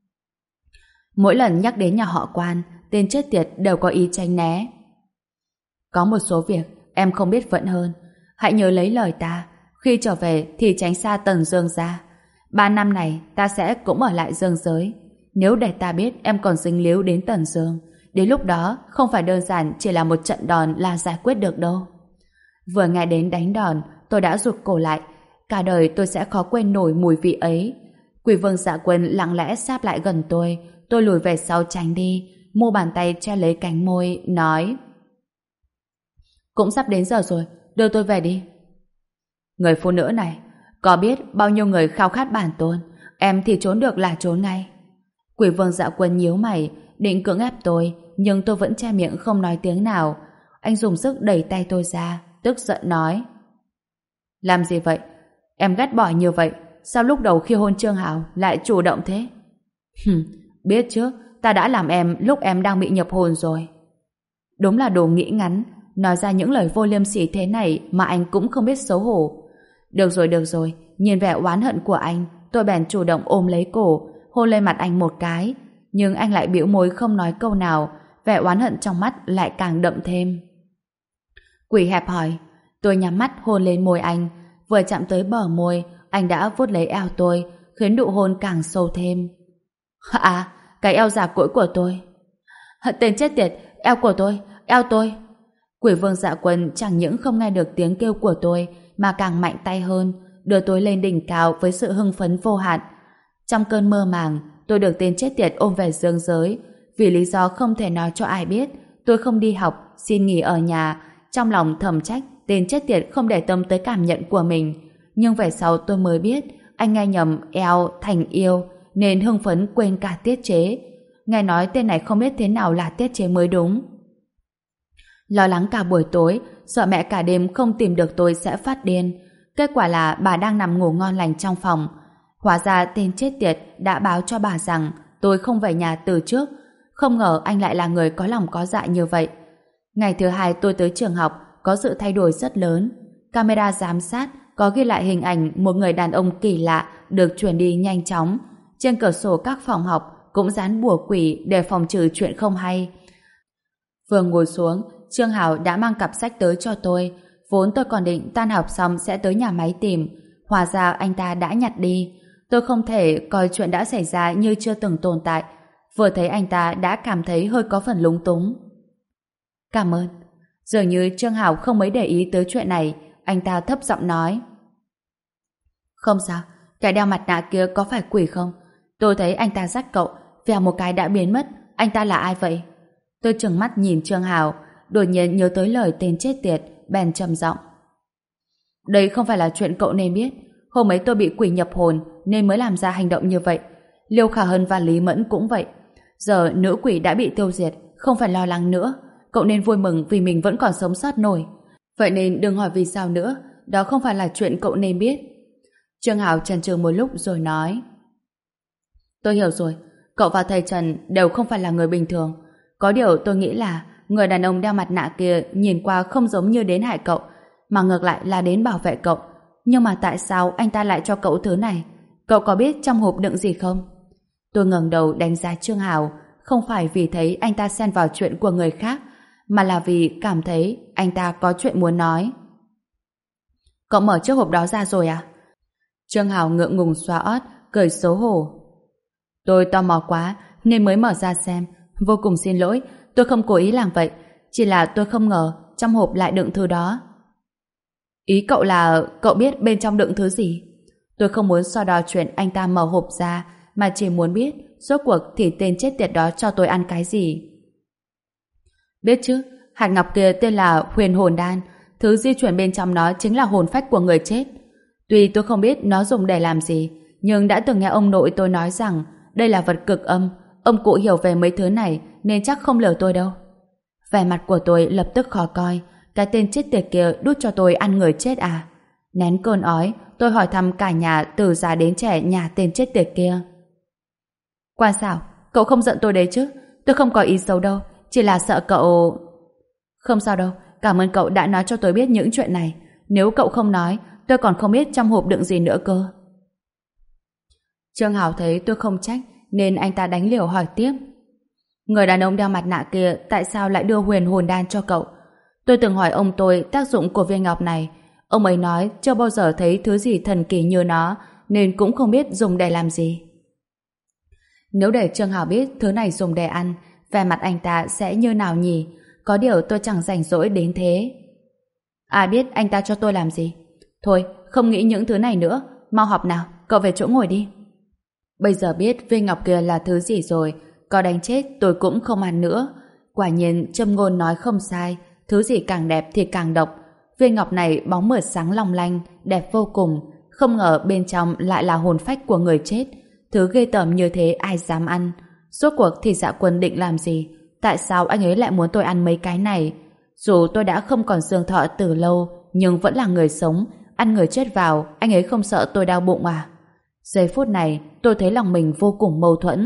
Mỗi lần nhắc đến nhà họ Quan, tên chết tiệt đều có ý tránh né. Có một số việc em không biết vẫn hơn. Hãy nhớ lấy lời ta. Khi trở về thì tránh xa Tần Dương ra. Ba năm này ta sẽ cũng ở lại Dương giới. Nếu để ta biết em còn dính líu đến Tần Dương, đến lúc đó không phải đơn giản chỉ là một trận đòn là giải quyết được đâu. Vừa nghe đến đánh đòn, tôi đã rụt cổ lại. Cả đời tôi sẽ khó quên nổi mùi vị ấy. Quỷ Vương Dạ Quân lặng lẽ sáp lại gần tôi. Tôi lùi về sau tránh đi, mu bàn tay che lấy cánh môi, nói: Cũng sắp đến giờ rồi, đưa tôi về đi. Người phụ nữ này, có biết bao nhiêu người khao khát bản tôn, em thì trốn được là trốn ngay. Quỷ Vương Dạ Quân nhíu mày, định cưỡng ép tôi, nhưng tôi vẫn che miệng không nói tiếng nào. Anh dùng sức đẩy tay tôi ra, tức giận nói: Làm gì vậy? Em ghét bỏ như vậy, sao lúc đầu khi hôn Trương Hạo lại chủ động thế? Hừm, biết chứ, ta đã làm em lúc em đang bị nhập hồn rồi. Đúng là đồ nghĩ ngắn, nói ra những lời vô liêm sỉ thế này mà anh cũng không biết xấu hổ. Được rồi, được rồi, nhìn vẻ oán hận của anh, tôi bèn chủ động ôm lấy cổ, hôn lên mặt anh một cái, nhưng anh lại bĩu môi không nói câu nào, vẻ oán hận trong mắt lại càng đậm thêm. Quỷ hẹp hỏi, tôi nhắm mắt hôn lên môi anh, vừa chạm tới bờ môi, anh đã vuốt lấy eo tôi, khiến nụ hôn càng sâu thêm. À, cái eo già cỗi của tôi. Tên chết tiệt, eo của tôi, eo tôi. Quỷ Vương Dạ Quân chẳng những không nghe được tiếng kêu của tôi, mà càng mạnh tay hơn, đưa tôi lên đỉnh cao với sự hưng phấn vô hạn. Trong cơn mơ màng, tôi được tên chết tiệt ôm về dương giới. Vì lý do không thể nói cho ai biết, tôi không đi học, xin nghỉ ở nhà. Trong lòng thầm trách tên chết tiệt không để tâm tới cảm nhận của mình. Nhưng về sau tôi mới biết anh nghe nhầm eo thành yêu, nên hưng phấn quên cả tiết chế. Nghe nói tên này không biết thế nào là tiết chế mới đúng. Lo lắng cả buổi tối, sợ mẹ cả đêm không tìm được tôi sẽ phát điên. Kết quả là bà đang nằm ngủ ngon lành trong phòng. Hóa ra tên chết tiệt đã báo cho bà rằng tôi không về nhà từ trước. Không ngờ anh lại là người có lòng có dạ như vậy. Ngày thứ hai tôi tới trường học có sự thay đổi rất lớn. Camera giám sát có ghi lại hình ảnh một người đàn ông kỳ lạ được chuyển đi nhanh chóng. Trên cửa sổ các phòng học cũng dán bùa quỷ để phòng trừ chuyện không hay. Vừa ngồi xuống, Trương Hảo đã mang cặp sách tới cho tôi. Vốn tôi còn định tan học xong sẽ tới nhà máy tìm. Hóa ra anh ta đã nhặt đi. Tôi không thể coi chuyện đã xảy ra như chưa từng tồn tại. Vừa thấy anh ta đã cảm thấy hơi có phần lúng túng. Cảm ơn. Dường như Trương Hảo không mấy để ý tới chuyện này. Anh ta thấp giọng nói. Không sao, kẻ đeo mặt nạ kia có phải quỷ không? Tôi thấy anh ta dắt cậu, vèo một cái đã biến mất. Anh ta là ai vậy? Tôi trừng mắt nhìn Trương Hảo, đột nhiên nhớ tới lời tên chết tiệt, bèn trầm giọng. Đây không phải là chuyện cậu nên biết. Hôm ấy tôi bị quỷ nhập hồn nên mới làm ra hành động như vậy. Liêu Khả Hân và Lý Mẫn cũng vậy. Giờ nữ quỷ đã bị tiêu diệt, không phải lo lắng nữa. Cậu nên vui mừng vì mình vẫn còn sống sót nổi. Vậy nên đừng hỏi vì sao nữa. Đó không phải là chuyện cậu nên biết. Trương Hảo chần chừ một lúc rồi nói. Tôi hiểu rồi. Cậu và thầy Trần đều không phải là người bình thường. Có điều tôi nghĩ là người đàn ông đeo mặt nạ kia nhìn qua không giống như đến hại cậu, mà ngược lại là đến bảo vệ cậu. Nhưng mà tại sao anh ta lại cho cậu thứ này? Cậu có biết trong hộp đựng gì không? Tôi ngẩng đầu đánh giá Trương Hảo, không phải vì thấy anh ta xen vào chuyện của người khác, mà là vì cảm thấy anh ta có chuyện muốn nói. Cậu mở chiếc hộp đó ra rồi à? Trương Hảo ngượng ngùng xoa ót, cười xấu hổ. Tôi tò mò quá nên mới mở ra xem. Vô cùng xin lỗi, tôi không cố ý làm vậy. Chỉ là tôi không ngờ trong hộp lại đựng thứ đó. Ý cậu là cậu biết bên trong đựng thứ gì? Tôi không muốn so đo chuyện anh ta mở hộp ra, mà chỉ muốn biết rốt cuộc thì tên chết tiệt đó cho tôi ăn cái gì. Biết chứ, hạt ngọc kia tên là huyền hồn đan. Thứ di chuyển bên trong nó chính là hồn phách của người chết. Tuy tôi không biết nó dùng để làm gì, nhưng đã từng nghe ông nội tôi nói rằng đây là vật cực âm. Ông cụ hiểu về mấy thứ này nên chắc không lừa tôi đâu. Vẻ mặt của tôi lập tức khó coi. Cái tên chết tiệt kia đút cho tôi ăn người chết à? Nén cơn ói, tôi hỏi thăm cả nhà từ già đến trẻ nhà tên chết tiệt kia. Quan xảo, cậu không giận tôi đấy chứ? Tôi không có ý xấu đâu, chỉ là sợ cậu... Không sao đâu, cảm ơn cậu đã nói cho tôi biết những chuyện này. Nếu cậu không nói, tôi còn không biết trong hộp đựng gì nữa cơ. Trương Hảo thấy tôi không trách nên anh ta đánh liều hỏi tiếp. Người đàn ông đeo mặt nạ kia tại sao lại đưa huyền hồn đan cho cậu? Tôi từng hỏi ông tôi tác dụng của viên ngọc này. Ông ấy nói chưa bao giờ thấy thứ gì thần kỳ như nó, nên cũng không biết dùng để làm gì. Nếu để Trương Hảo biết thứ này dùng để ăn, vẻ mặt anh ta sẽ như nào nhỉ? Có điều tôi chẳng rảnh rỗi đến thế. À biết anh ta cho tôi làm gì? Thôi, không nghĩ những thứ này nữa. Mau học nào, cậu về chỗ ngồi đi. Bây giờ biết viên ngọc kia là thứ gì rồi, có đánh chết tôi cũng không ăn nữa. Quả nhiên châm ngôn nói không sai, thứ gì càng đẹp thì càng độc. Viên ngọc này bóng mượt sáng long lanh, đẹp vô cùng. Không ngờ bên trong lại là hồn phách của người chết. Thứ ghê tởm như thế ai dám ăn? Rốt cuộc thì Dạ Quân định làm gì? Tại sao anh ấy lại muốn tôi ăn mấy cái này? Dù tôi đã không còn xương thọ từ lâu, nhưng vẫn là người sống. Ăn người chết vào, anh ấy không sợ tôi đau bụng à? Giây phút này, tôi thấy lòng mình vô cùng mâu thuẫn.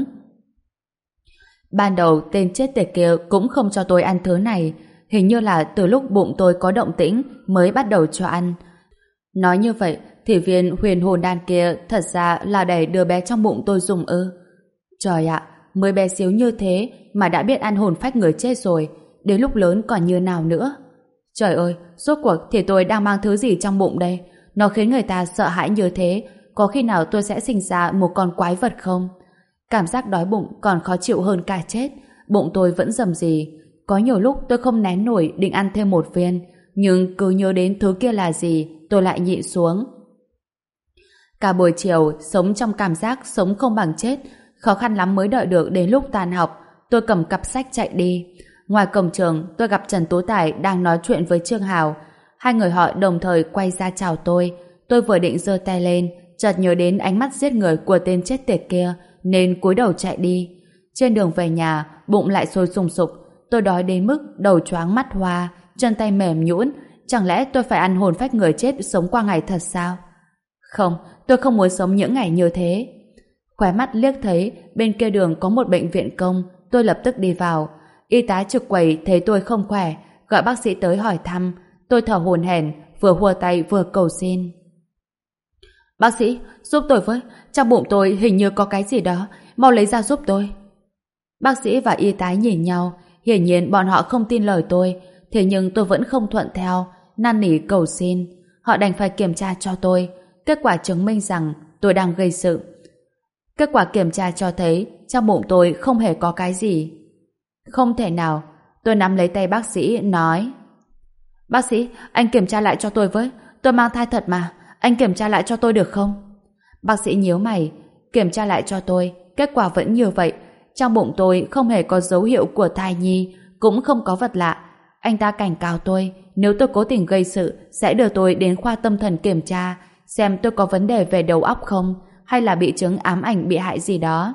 Ban đầu tên chết tiệt kia cũng không cho tôi ăn thứ này. Hình như là từ lúc bụng tôi có động tĩnh mới bắt đầu cho ăn. Nói như vậy thì viên huyền hồn đan kia thật ra là để đứa bé trong bụng tôi dùng ư? Trời ạ, mới bé xíu như thế mà đã biết ăn hồn phách người chết rồi. Đến lúc lớn còn như nào nữa? Trời ơi, rốt cuộc thì tôi đang mang thứ gì trong bụng đây? Nó khiến người ta sợ hãi như thế. Có khi nào tôi sẽ sinh ra một con quái vật không? Cảm giác đói bụng còn khó chịu hơn cả chết. Bụng tôi vẫn rầm rì. Có nhiều lúc tôi không nén nổi định ăn thêm một viên, nhưng cứ nhớ đến thứ kia là gì tôi lại nhịn xuống. Cả buổi chiều, sống trong cảm giác sống không bằng chết, khó khăn lắm mới đợi được đến lúc tan học, tôi cầm cặp sách chạy đi. Ngoài cổng trường, tôi gặp Trần Tú Tài đang nói chuyện với Trương Hào. Hai người họ đồng thời quay ra chào tôi. Tôi vừa định giơ tay lên, chợt nhớ đến ánh mắt giết người của tên chết tiệt kia, nên cúi đầu chạy đi. Trên đường về nhà, bụng lại sôi sùng sục. Tôi đói đến mức đầu choáng mắt hoa, chân tay mềm nhũn. Chẳng lẽ tôi phải ăn hồn phách người chết sống qua ngày thật sao? Không, tôi không muốn sống những ngày như thế. Khóe mắt liếc thấy bên kia đường có một bệnh viện công, tôi lập tức đi vào. Y tá trực quầy thấy tôi không khỏe, gọi bác sĩ tới hỏi thăm. Tôi thở hổn hển, vừa hùa tay vừa cầu xin. Bác sĩ, giúp tôi với, trong bụng tôi hình như có cái gì đó, mau lấy ra giúp tôi. Bác sĩ và y tá nhìn nhau, hiển nhiên bọn họ không tin lời tôi, thế nhưng tôi vẫn không thuận theo, năn nỉ cầu xin. Họ đành phải kiểm tra cho tôi, kết quả chứng minh rằng tôi đang gây sự. Kết quả kiểm tra cho thấy trong bụng tôi không hề có cái gì. Không thể nào. Tôi nắm lấy tay bác sĩ, nói: Bác sĩ, anh kiểm tra lại cho tôi với, tôi mang thai thật mà, anh kiểm tra lại cho tôi được không? Bác sĩ nhíu mày, kiểm tra lại cho tôi, kết quả vẫn như vậy. Trong bụng tôi không hề có dấu hiệu của thai nhi, cũng không có vật lạ. Anh ta cảnh cáo tôi, nếu tôi cố tình gây sự, sẽ đưa tôi đến khoa tâm thần kiểm tra, xem tôi có vấn đề về đầu óc không, hay là bị chứng ám ảnh bị hại gì đó.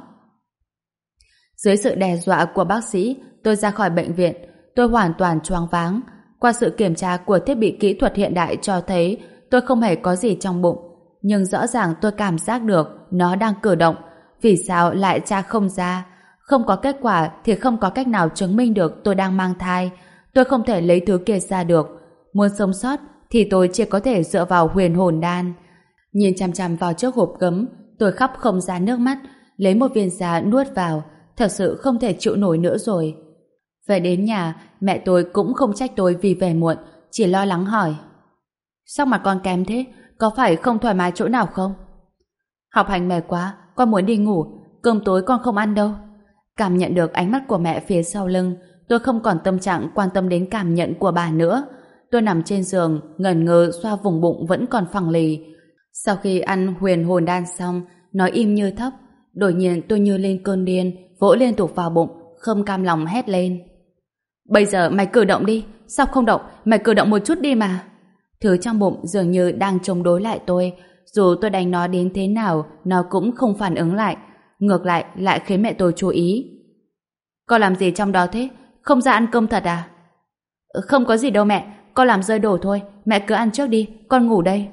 Dưới sự đe dọa của bác sĩ, tôi ra khỏi bệnh viện. Tôi hoàn toàn choáng váng. Qua sự kiểm tra của thiết bị kỹ thuật hiện đại cho thấy tôi không hề có gì trong bụng, nhưng rõ ràng tôi cảm giác được nó đang cử động. Vì sao lại tra không ra? Không có kết quả thì không có cách nào chứng minh được tôi đang mang thai. Tôi không thể lấy thứ kia ra được. Muốn sống sót thì tôi chỉ có thể dựa vào huyền hồn đan. Nhìn chằm chằm vào chiếc hộp gấm, tôi khóc không ra nước mắt, lấy một viên da nuốt vào. Thật sự không thể chịu nổi nữa rồi. Về đến nhà, mẹ tôi cũng không trách tôi vì về muộn, chỉ lo lắng hỏi: Sao mặt con kém thế? Có phải không thoải mái chỗ nào không? Học hành mệt quá, con muốn đi ngủ. Cơm tối con không ăn đâu. Cảm nhận được ánh mắt của mẹ phía sau lưng, tôi không còn tâm trạng quan tâm đến cảm nhận của bà nữa. Tôi nằm trên giường, ngẩn ngơ xoa vùng bụng vẫn còn phẳng lì. Sau khi ăn huyền hồn đan xong, nói im như thấp, đột nhiên tôi như lên cơn điên, vỗ liên tục vào bụng, không cam lòng hét lên: Bây giờ mày cử động đi. Sao không động? Mày cử động một chút đi mà. Thứ trong bụng dường như đang chống đối lại tôi. Dù tôi đánh nó đến thế nào, nó cũng không phản ứng lại. Ngược lại, lại khiến mẹ tôi chú ý. Con làm gì trong đó thế? Không ra ăn cơm thật à? Không có gì đâu mẹ, con làm rơi đồ thôi. Mẹ cứ ăn trước đi, con ngủ đây.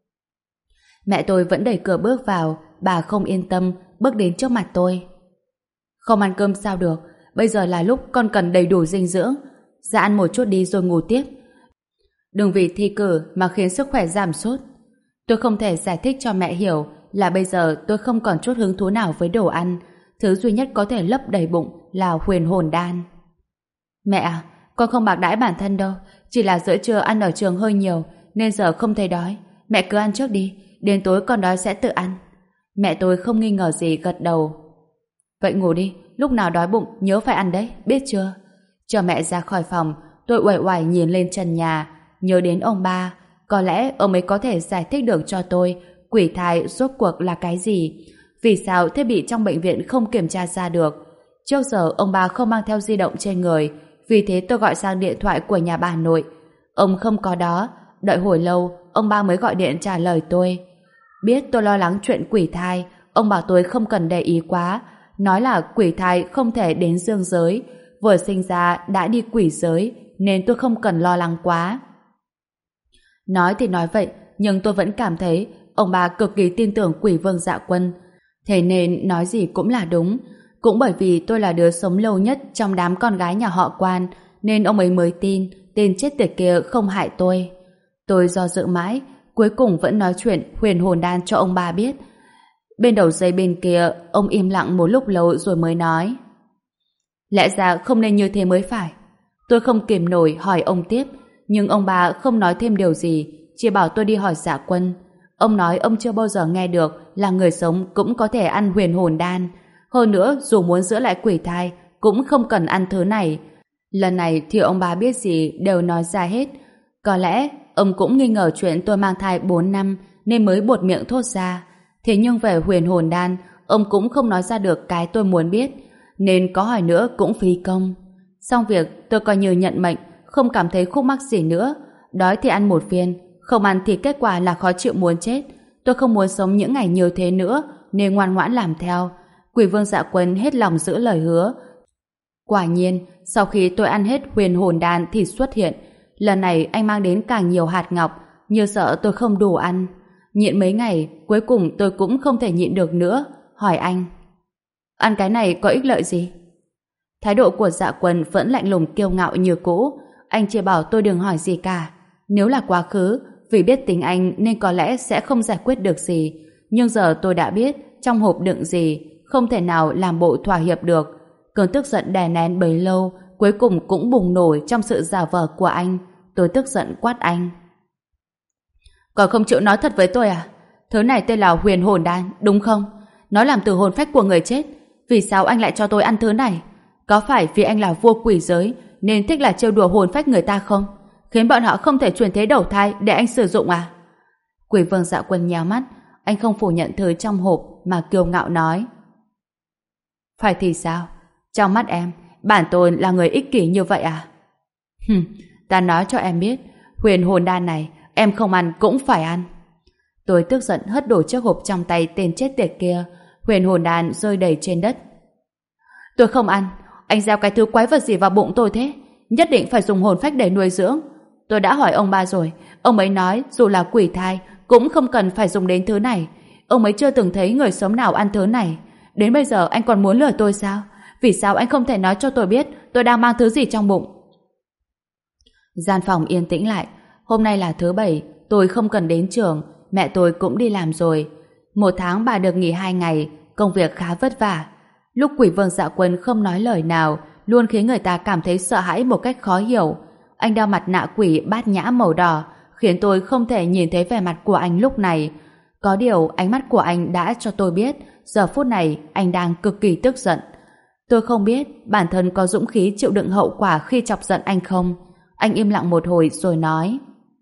Mẹ tôi vẫn đẩy cửa bước vào. Bà không yên tâm, bước đến trước mặt tôi. Không ăn cơm sao được? Bây giờ là lúc con cần đầy đủ dinh dưỡng. Ra ăn một chút đi rồi ngủ tiếp. Đừng vì thi cử mà khiến sức khỏe giảm sút. Tôi không thể giải thích cho mẹ hiểu là bây giờ tôi không còn chút hứng thú nào với đồ ăn. Thứ duy nhất có thể lấp đầy bụng là huyền hồn đan. Mẹ à, con không bạc đãi bản thân đâu. Chỉ là giữa trưa ăn ở trường hơi nhiều nên giờ không thấy đói. Mẹ cứ ăn trước đi, đến tối con đói sẽ tự ăn. Mẹ tôi không nghi ngờ gì gật đầu. Vậy ngủ đi, lúc nào đói bụng nhớ phải ăn đấy, biết chưa? Chờ mẹ ra khỏi phòng, tôi uể oải nhìn lên trần nhà, nhớ đến ông ba. Có lẽ ông ấy có thể giải thích được cho tôi quỷ thai rốt cuộc là cái gì, vì sao thiết bị trong bệnh viện không kiểm tra ra được. Trước giờ ông ba không mang theo di động trên người, vì thế tôi gọi sang điện thoại của nhà bà nội. Ông không có đó. Đợi hồi lâu, ông ba mới gọi điện trả lời tôi. Biết tôi lo lắng chuyện quỷ thai, ông bảo tôi không cần để ý quá, nói là quỷ thai không thể đến dương giới, vừa sinh ra đã đi quỷ giới, nên tôi không cần lo lắng quá. Nói thì nói vậy, nhưng tôi vẫn cảm thấy ông bà cực kỳ tin tưởng quỷ vương Dạ Quân. Thế nên nói gì cũng là đúng. Cũng bởi vì tôi là đứa sống lâu nhất trong đám con gái nhà họ Quan, nên ông ấy mới tin tên chết tiệt kia không hại tôi. Tôi do dự mãi, cuối cùng vẫn nói chuyện huyền hồn đan cho ông bà biết. Bên đầu dây bên kia, ông im lặng một lúc lâu rồi mới nói: Lẽ ra không nên như thế mới phải. Tôi không kìm nổi hỏi ông tiếp, nhưng ông bà không nói thêm điều gì, chỉ bảo tôi đi hỏi Dạ Quân. Ông nói ông chưa bao giờ nghe được là người sống cũng có thể ăn huyền hồn đan. Hơn nữa, dù muốn giữ lại quỷ thai, cũng không cần ăn thứ này. Lần này thì ông bà biết gì đều nói ra hết. Có lẽ ông cũng nghi ngờ chuyện tôi mang thai bốn năm nên mới buột miệng thốt ra. Thế nhưng về huyền hồn đan, ông cũng không nói ra được cái tôi muốn biết, nên có hỏi nữa cũng phí công. Xong việc, tôi coi như nhận mệnh, không cảm thấy khúc mắc gì nữa. Đói thì ăn một viên, không ăn thì kết quả là khó chịu muốn chết. Tôi không muốn sống những ngày như thế nữa, nên ngoan ngoãn làm theo. Quỷ vương Dạ Quân hết lòng giữ lời hứa. Quả nhiên, sau khi tôi ăn hết huyền hồn đan thì xuất hiện. Lần này anh mang đến càng nhiều hạt ngọc, như sợ tôi không đủ ăn. Nhịn mấy ngày, cuối cùng tôi cũng không thể nhịn được nữa. Hỏi anh, ăn cái này có ích lợi gì? Thái độ của Dạ Quân vẫn lạnh lùng kiêu ngạo như cũ. Anh chỉ bảo tôi đừng hỏi gì cả. Nếu là quá khứ, vì biết tính anh nên có lẽ sẽ không giải quyết được gì. Nhưng giờ tôi đã biết trong hộp đựng gì, không thể nào làm bộ thỏa hiệp được. Cơn tức giận đè nén bấy lâu, cuối cùng cũng bùng nổ trong sự giả vờ của anh. Tôi tức giận quát anh. Còn không chịu nói thật với tôi à? Thứ này tên là huyền hồn đan, đúng không? Nó làm từ hồn phách của người chết. Vì sao anh lại cho tôi ăn thứ này? Có phải vì anh là vua quỷ giới nên thích là trêu đùa hồn phách người ta không? Khiến bọn họ không thể chuyển thế đầu thai để anh sử dụng à? Quỷ vương Dạ Quân nhéo mắt. Anh không phủ nhận thứ trong hộp mà kiêu ngạo nói. Phải thì sao? Trong mắt em, bản tôi là người ích kỷ như vậy à? Hừm, ta nói cho em biết, huyền hồn đan này em không ăn cũng phải ăn. Tôi tức giận hất đổ chiếc hộp trong tay tên chết tiệt kia. Huyền hồn đan rơi đầy trên đất. Tôi không ăn. Anh gieo cái thứ quái vật gì vào bụng tôi thế? Nhất định phải dùng hồn phách để nuôi dưỡng. Tôi đã hỏi ông ba rồi. Ông ấy nói dù là quỷ thai cũng không cần phải dùng đến thứ này. Ông ấy chưa từng thấy người sống nào ăn thứ này. Đến bây giờ anh còn muốn lừa tôi sao? Vì sao anh không thể nói cho tôi biết tôi đang mang thứ gì trong bụng? Gian phòng yên tĩnh lại. Hôm nay là thứ bảy, tôi không cần đến trường. Mẹ tôi cũng đi làm rồi. Một tháng bà được nghỉ hai ngày, công việc khá vất vả. Lúc quỷ vương Dạ Quân không nói lời nào, luôn khiến người ta cảm thấy sợ hãi một cách khó hiểu. Anh đeo mặt nạ quỷ bát nhã màu đỏ, khiến tôi không thể nhìn thấy vẻ mặt của anh lúc này. Có điều ánh mắt của anh đã cho tôi biết giờ phút này anh đang cực kỳ tức giận. Tôi không biết bản thân có dũng khí chịu đựng hậu quả khi chọc giận anh không. Anh im lặng một hồi rồi nói.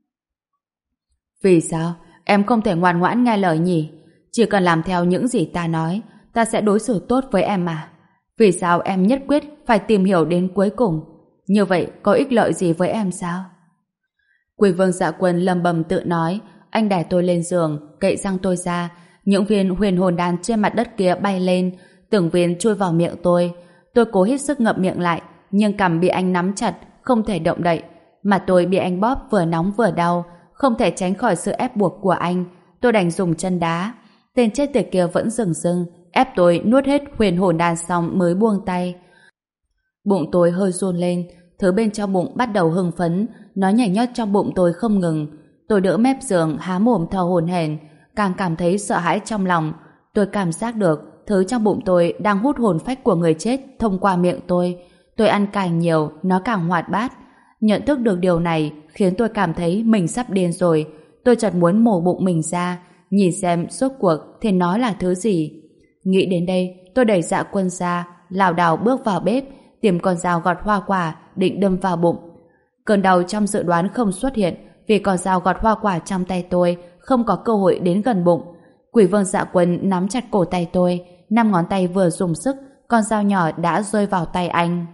Vì sao em không thể ngoan ngoãn nghe lời nhỉ? Chỉ cần làm theo những gì ta nói, ta sẽ đối xử tốt với em mà. Vì sao em nhất quyết phải tìm hiểu đến cuối cùng? Như vậy có ích lợi gì với em sao? Quỷ vương Dạ Quân lầm bầm tự nói. Anh đè tôi lên giường, cậy răng tôi ra. Những viên huyền hồn đan trên mặt đất kia bay lên, từng viên chui vào miệng tôi. Tôi cố hết sức ngậm miệng lại, nhưng cằm bị anh nắm chặt, không thể động đậy. Mặt tôi bị anh bóp vừa nóng vừa đau, không thể tránh khỏi sự ép buộc của anh. Tôi đành dùng chân đá. Tên chết tiệt kia vẫn dừng dưng, ép tôi nuốt hết huyền hồn đan xong mới buông tay. Bụng tôi hơi run lên, thứ bên trong bụng bắt đầu hưng phấn, nó nhảy nhót trong bụng tôi không ngừng. Tôi đỡ mép giường, há mồm thở hổn hển, càng cảm thấy sợ hãi trong lòng. Tôi cảm giác được thứ trong bụng tôi đang hút hồn phách của người chết thông qua miệng tôi. Tôi ăn càng nhiều, nó càng hoạt bát. Nhận thức được điều này khiến tôi cảm thấy mình sắp điên rồi. Tôi chợt muốn mổ bụng mình ra, nhìn xem rốt cuộc thì nó là thứ gì. Nghĩ đến đây, tôi đẩy Dạ Quân ra, lảo đảo bước vào bếp, tìm con dao gọt hoa quả định đâm vào bụng. Cơn đau trong dự đoán không xuất hiện, vì con dao gọt hoa quả trong tay tôi không có cơ hội đến gần bụng. Quỷ vương Dạ Quân nắm chặt cổ tay tôi, năm ngón tay vừa dùng sức, con dao nhỏ đã rơi vào tay anh.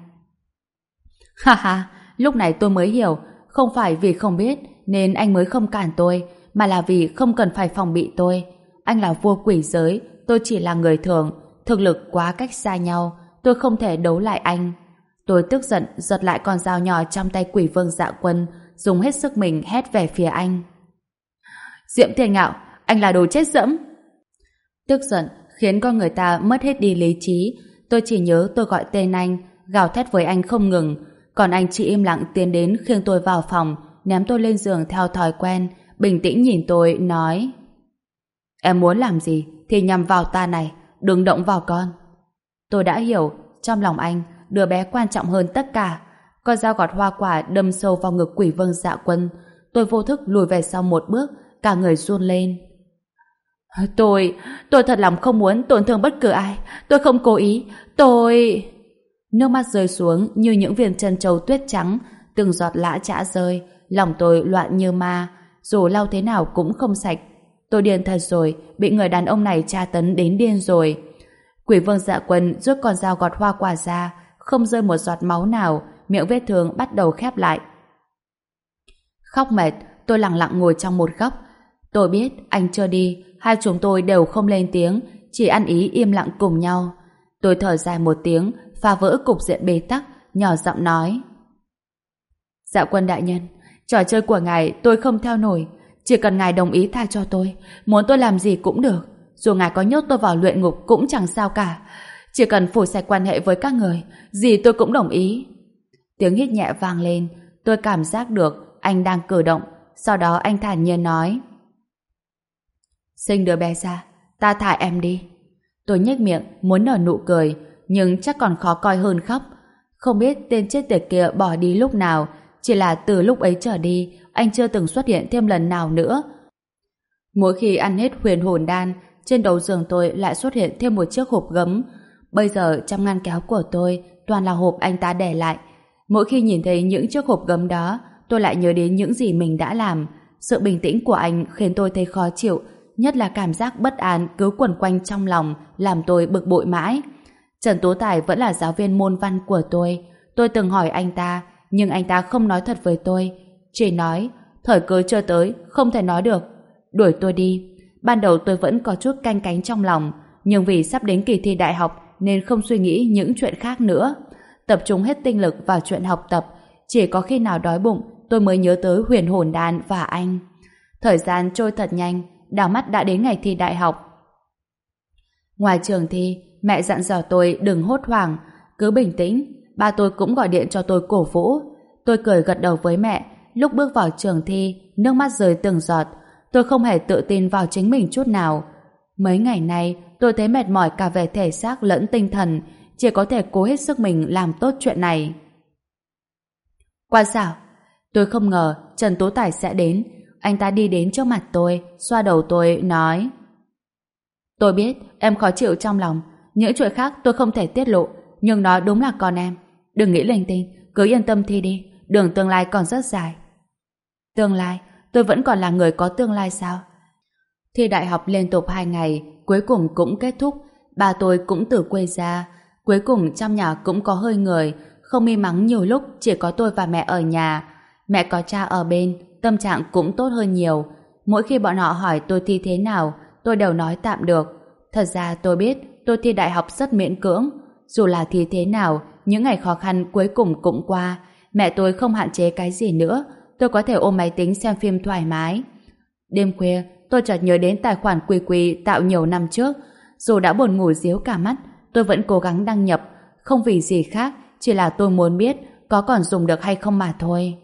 Ha ha, lúc này tôi mới hiểu, không phải vì không biết nên anh mới không cản tôi, mà là vì không cần phải phòng bị tôi. Anh là vua quỷ giới, tôi chỉ là người thường, thực lực quá cách xa nhau, tôi không thể đấu lại anh. Tôi tức giận giật lại con dao nhỏ trong tay quỷ vương Dạ Quân, dùng hết sức mình hét về phía anh. Diệm Thiên Ngạo, anh là đồ chết dẫm. Tức giận khiến con người ta mất hết đi lý trí. Tôi chỉ nhớ tôi gọi tên anh, gào thét với anh không ngừng, còn anh chỉ im lặng tiến đến khiêng tôi vào phòng, ném tôi lên giường theo thói quen, bình tĩnh nhìn tôi, nói: Em muốn làm gì thì nhằm vào ta này, đừng động vào con. Tôi đã hiểu, trong lòng anh, đứa bé quan trọng hơn tất cả. Con dao gọt hoa quả đâm sâu vào ngực quỷ vương Dạ Quân. Tôi vô thức lùi về sau một bước, cả người run lên. Tôi, tôi thật lòng không muốn tổn thương bất cứ ai. Tôi không cố ý. Tôi... Nước mắt rơi xuống như những viên trân châu tuyết trắng, từng giọt lã chã rơi, lòng tôi loạn như ma, dù lau thế nào cũng không sạch. Tôi điên thật rồi, bị người đàn ông này tra tấn đến điên rồi. Quỷ vương Dạ Quân rút con dao gọt hoa quả ra, không rơi một giọt máu nào, miệng vết thương bắt đầu khép lại. Khóc mệt, tôi lặng lặng ngồi trong một góc. Tôi biết anh chưa đi, hai chúng tôi đều không lên tiếng, chỉ ăn ý im lặng cùng nhau. Tôi thở dài một tiếng, phá vỡ cục diện bế tắc, nhỏ giọng nói: Dạ Quân đại nhân, trò chơi của ngài tôi không theo nổi, chỉ cần ngài đồng ý tha cho tôi, muốn tôi làm gì cũng được, dù ngài có nhốt tôi vào luyện ngục cũng chẳng sao cả, chỉ cần phủi sạch quan hệ với các người, gì tôi cũng đồng ý. Tiếng hít nhẹ vang lên, tôi cảm giác được anh đang cử động, sau đó anh thản nhiên nói: Sinh đứa bé ra, ta thả em đi. Tôi nhếch miệng muốn nở nụ cười, nhưng chắc còn khó coi hơn khóc. Không biết tên chết tiệt kia bỏ đi lúc nào, chỉ là từ lúc ấy trở đi, anh chưa từng xuất hiện thêm lần nào nữa. Mỗi khi ăn hết huyền hồn đan, trên đầu giường tôi lại xuất hiện thêm một chiếc hộp gấm. Bây giờ trong ngăn kéo của tôi toàn là hộp anh ta để lại. Mỗi khi nhìn thấy những chiếc hộp gấm đó, tôi lại nhớ đến những gì mình đã làm. Sự bình tĩnh của anh khiến tôi thấy khó chịu, nhất là cảm giác bất an cứ quẩn quanh trong lòng, làm tôi bực bội mãi. Trần Tú Tài vẫn là giáo viên môn văn của tôi. Tôi từng hỏi anh ta, nhưng anh ta không nói thật với tôi, chỉ nói thời cơ chưa tới, không thể nói được, đuổi tôi đi. Ban đầu tôi vẫn có chút canh cánh trong lòng, nhưng vì sắp đến kỳ thi đại học nên không suy nghĩ những chuyện khác nữa, tập trung hết tinh lực vào chuyện học tập. Chỉ có khi nào đói bụng tôi mới nhớ tới huyền hồn đan và anh. Thời gian trôi thật nhanh, đảo mắt đã đến ngày thi đại học. Ngoài trường thi, mẹ dặn dò tôi đừng hốt hoảng, cứ bình tĩnh. Ba tôi cũng gọi điện cho tôi cổ vũ. Tôi cười gật đầu với mẹ. Lúc bước vào trường thi, nước mắt rơi từng giọt. Tôi không hề tự tin vào chính mình chút nào. Mấy ngày nay, tôi thấy mệt mỏi cả về thể xác lẫn tinh thần, chỉ có thể cố hết sức mình làm tốt chuyện này. Quan xảo, tôi không ngờ Trần Tú Tài sẽ đến. Anh ta đi đến trước mặt tôi, xoa đầu tôi, nói: Tôi biết em khó chịu trong lòng, những chuyện khác tôi không thể tiết lộ, nhưng nó đúng là con em. Đừng nghĩ linh tinh, cứ yên tâm thi đi, đường tương lai còn rất dài. Tương lai? Tôi vẫn còn là người có tương lai sao? Thi đại học liên tục hai ngày, cuối cùng cũng kết thúc. Ba tôi cũng từ quê ra. Cuối cùng trong nhà cũng có hơi người, không mi mắng nhiều lúc chỉ có tôi và mẹ ở nhà. Mẹ có cha ở bên, tâm trạng cũng tốt hơn nhiều. Mỗi khi bọn họ hỏi tôi thi thế nào, tôi đều nói tạm được. Thật ra tôi biết tôi thi đại học rất miễn cưỡng. Dù là thi thế nào, những ngày khó khăn cuối cùng cũng qua. Mẹ tôi không hạn chế cái gì nữa, tôi có thể ôm máy tính xem phim thoải mái. Đêm khuya, tôi chợt nhớ đến tài khoản Quy Quy tạo nhiều năm trước. Dù đã buồn ngủ díu cả mắt, tôi vẫn cố gắng đăng nhập, không vì gì khác, chỉ là tôi muốn biết có còn dùng được hay không mà thôi.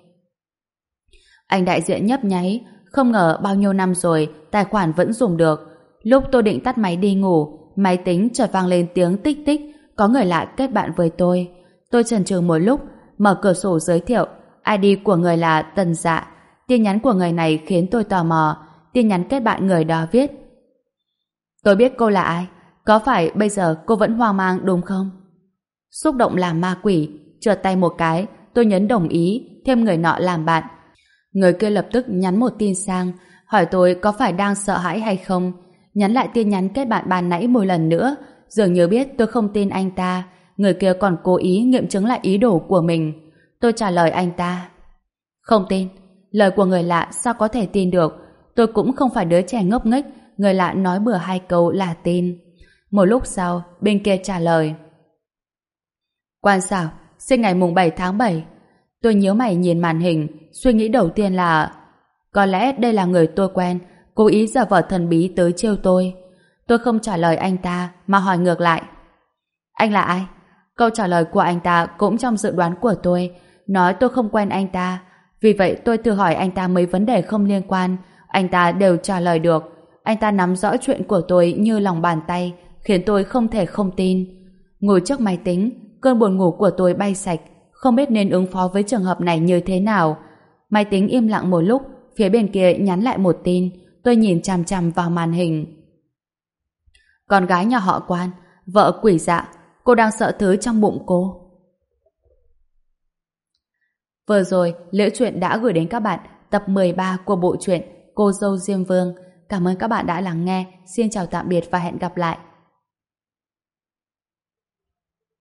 Anh đại diện nhấp nháy, không ngờ bao nhiêu năm rồi tài khoản vẫn dùng được. Lúc tôi định tắt máy đi ngủ, máy tính chợt vang lên tiếng tích tích, có người lạ kết bạn với tôi. Tôi chần chừ một lúc, mở cửa sổ giới thiệu, i đê của người là Tần Dạ. Tin nhắn của người này khiến tôi tò mò. Tin nhắn kết bạn người đó viết: Tôi biết cô là ai, có phải bây giờ cô vẫn hoang mang đúng không? Xúc động làm ma quỷ, trượt tay một cái, tôi nhấn đồng ý, thêm người nọ làm bạn. Người kia lập tức nhắn một tin sang, hỏi tôi có phải đang sợ hãi hay không. Nhắn lại tin nhắn kết bạn ban nãy một lần nữa, dường như biết tôi không tin anh ta. Người kia còn cố ý nghiệm chứng lại ý đồ của mình. Tôi trả lời anh ta: Không tin. Lời của người lạ sao có thể tin được? Tôi cũng không phải đứa trẻ ngốc nghếch, người lạ nói bừa hai câu là tin. Một lúc sau, bên kia trả lời: Quan xảo, sinh ngày mùng bảy tháng bảy. Tôi nhíu mày nhìn màn hình, suy nghĩ đầu tiên là có lẽ đây là người tôi quen, cố ý giả vờ thần bí tới trêu tôi. Tôi không trả lời anh ta, mà hỏi ngược lại: Anh là ai? Câu trả lời của anh ta cũng trong dự đoán của tôi, nói tôi không quen anh ta. Vì vậy tôi thử hỏi anh ta mấy vấn đề không liên quan, anh ta đều trả lời được. Anh ta nắm rõ chuyện của tôi như lòng bàn tay, khiến tôi không thể không tin. Ngồi trước máy tính, cơn buồn ngủ của tôi bay sạch, không biết nên ứng phó với trường hợp này như thế nào. Máy tính im lặng một lúc, phía bên kia nhắn lại một tin. Tôi nhìn chằm chằm vào màn hình. Con gái nhà họ Quan, vợ Quỷ Dạ, cô đang sợ thứ trong bụng cô. Vừa rồi, Liễu Chuyện đã gửi đến các bạn tập mười ba của bộ truyện Cô dâu Diêm Vương. Cảm ơn các bạn đã lắng nghe. Xin chào tạm biệt và hẹn gặp lại.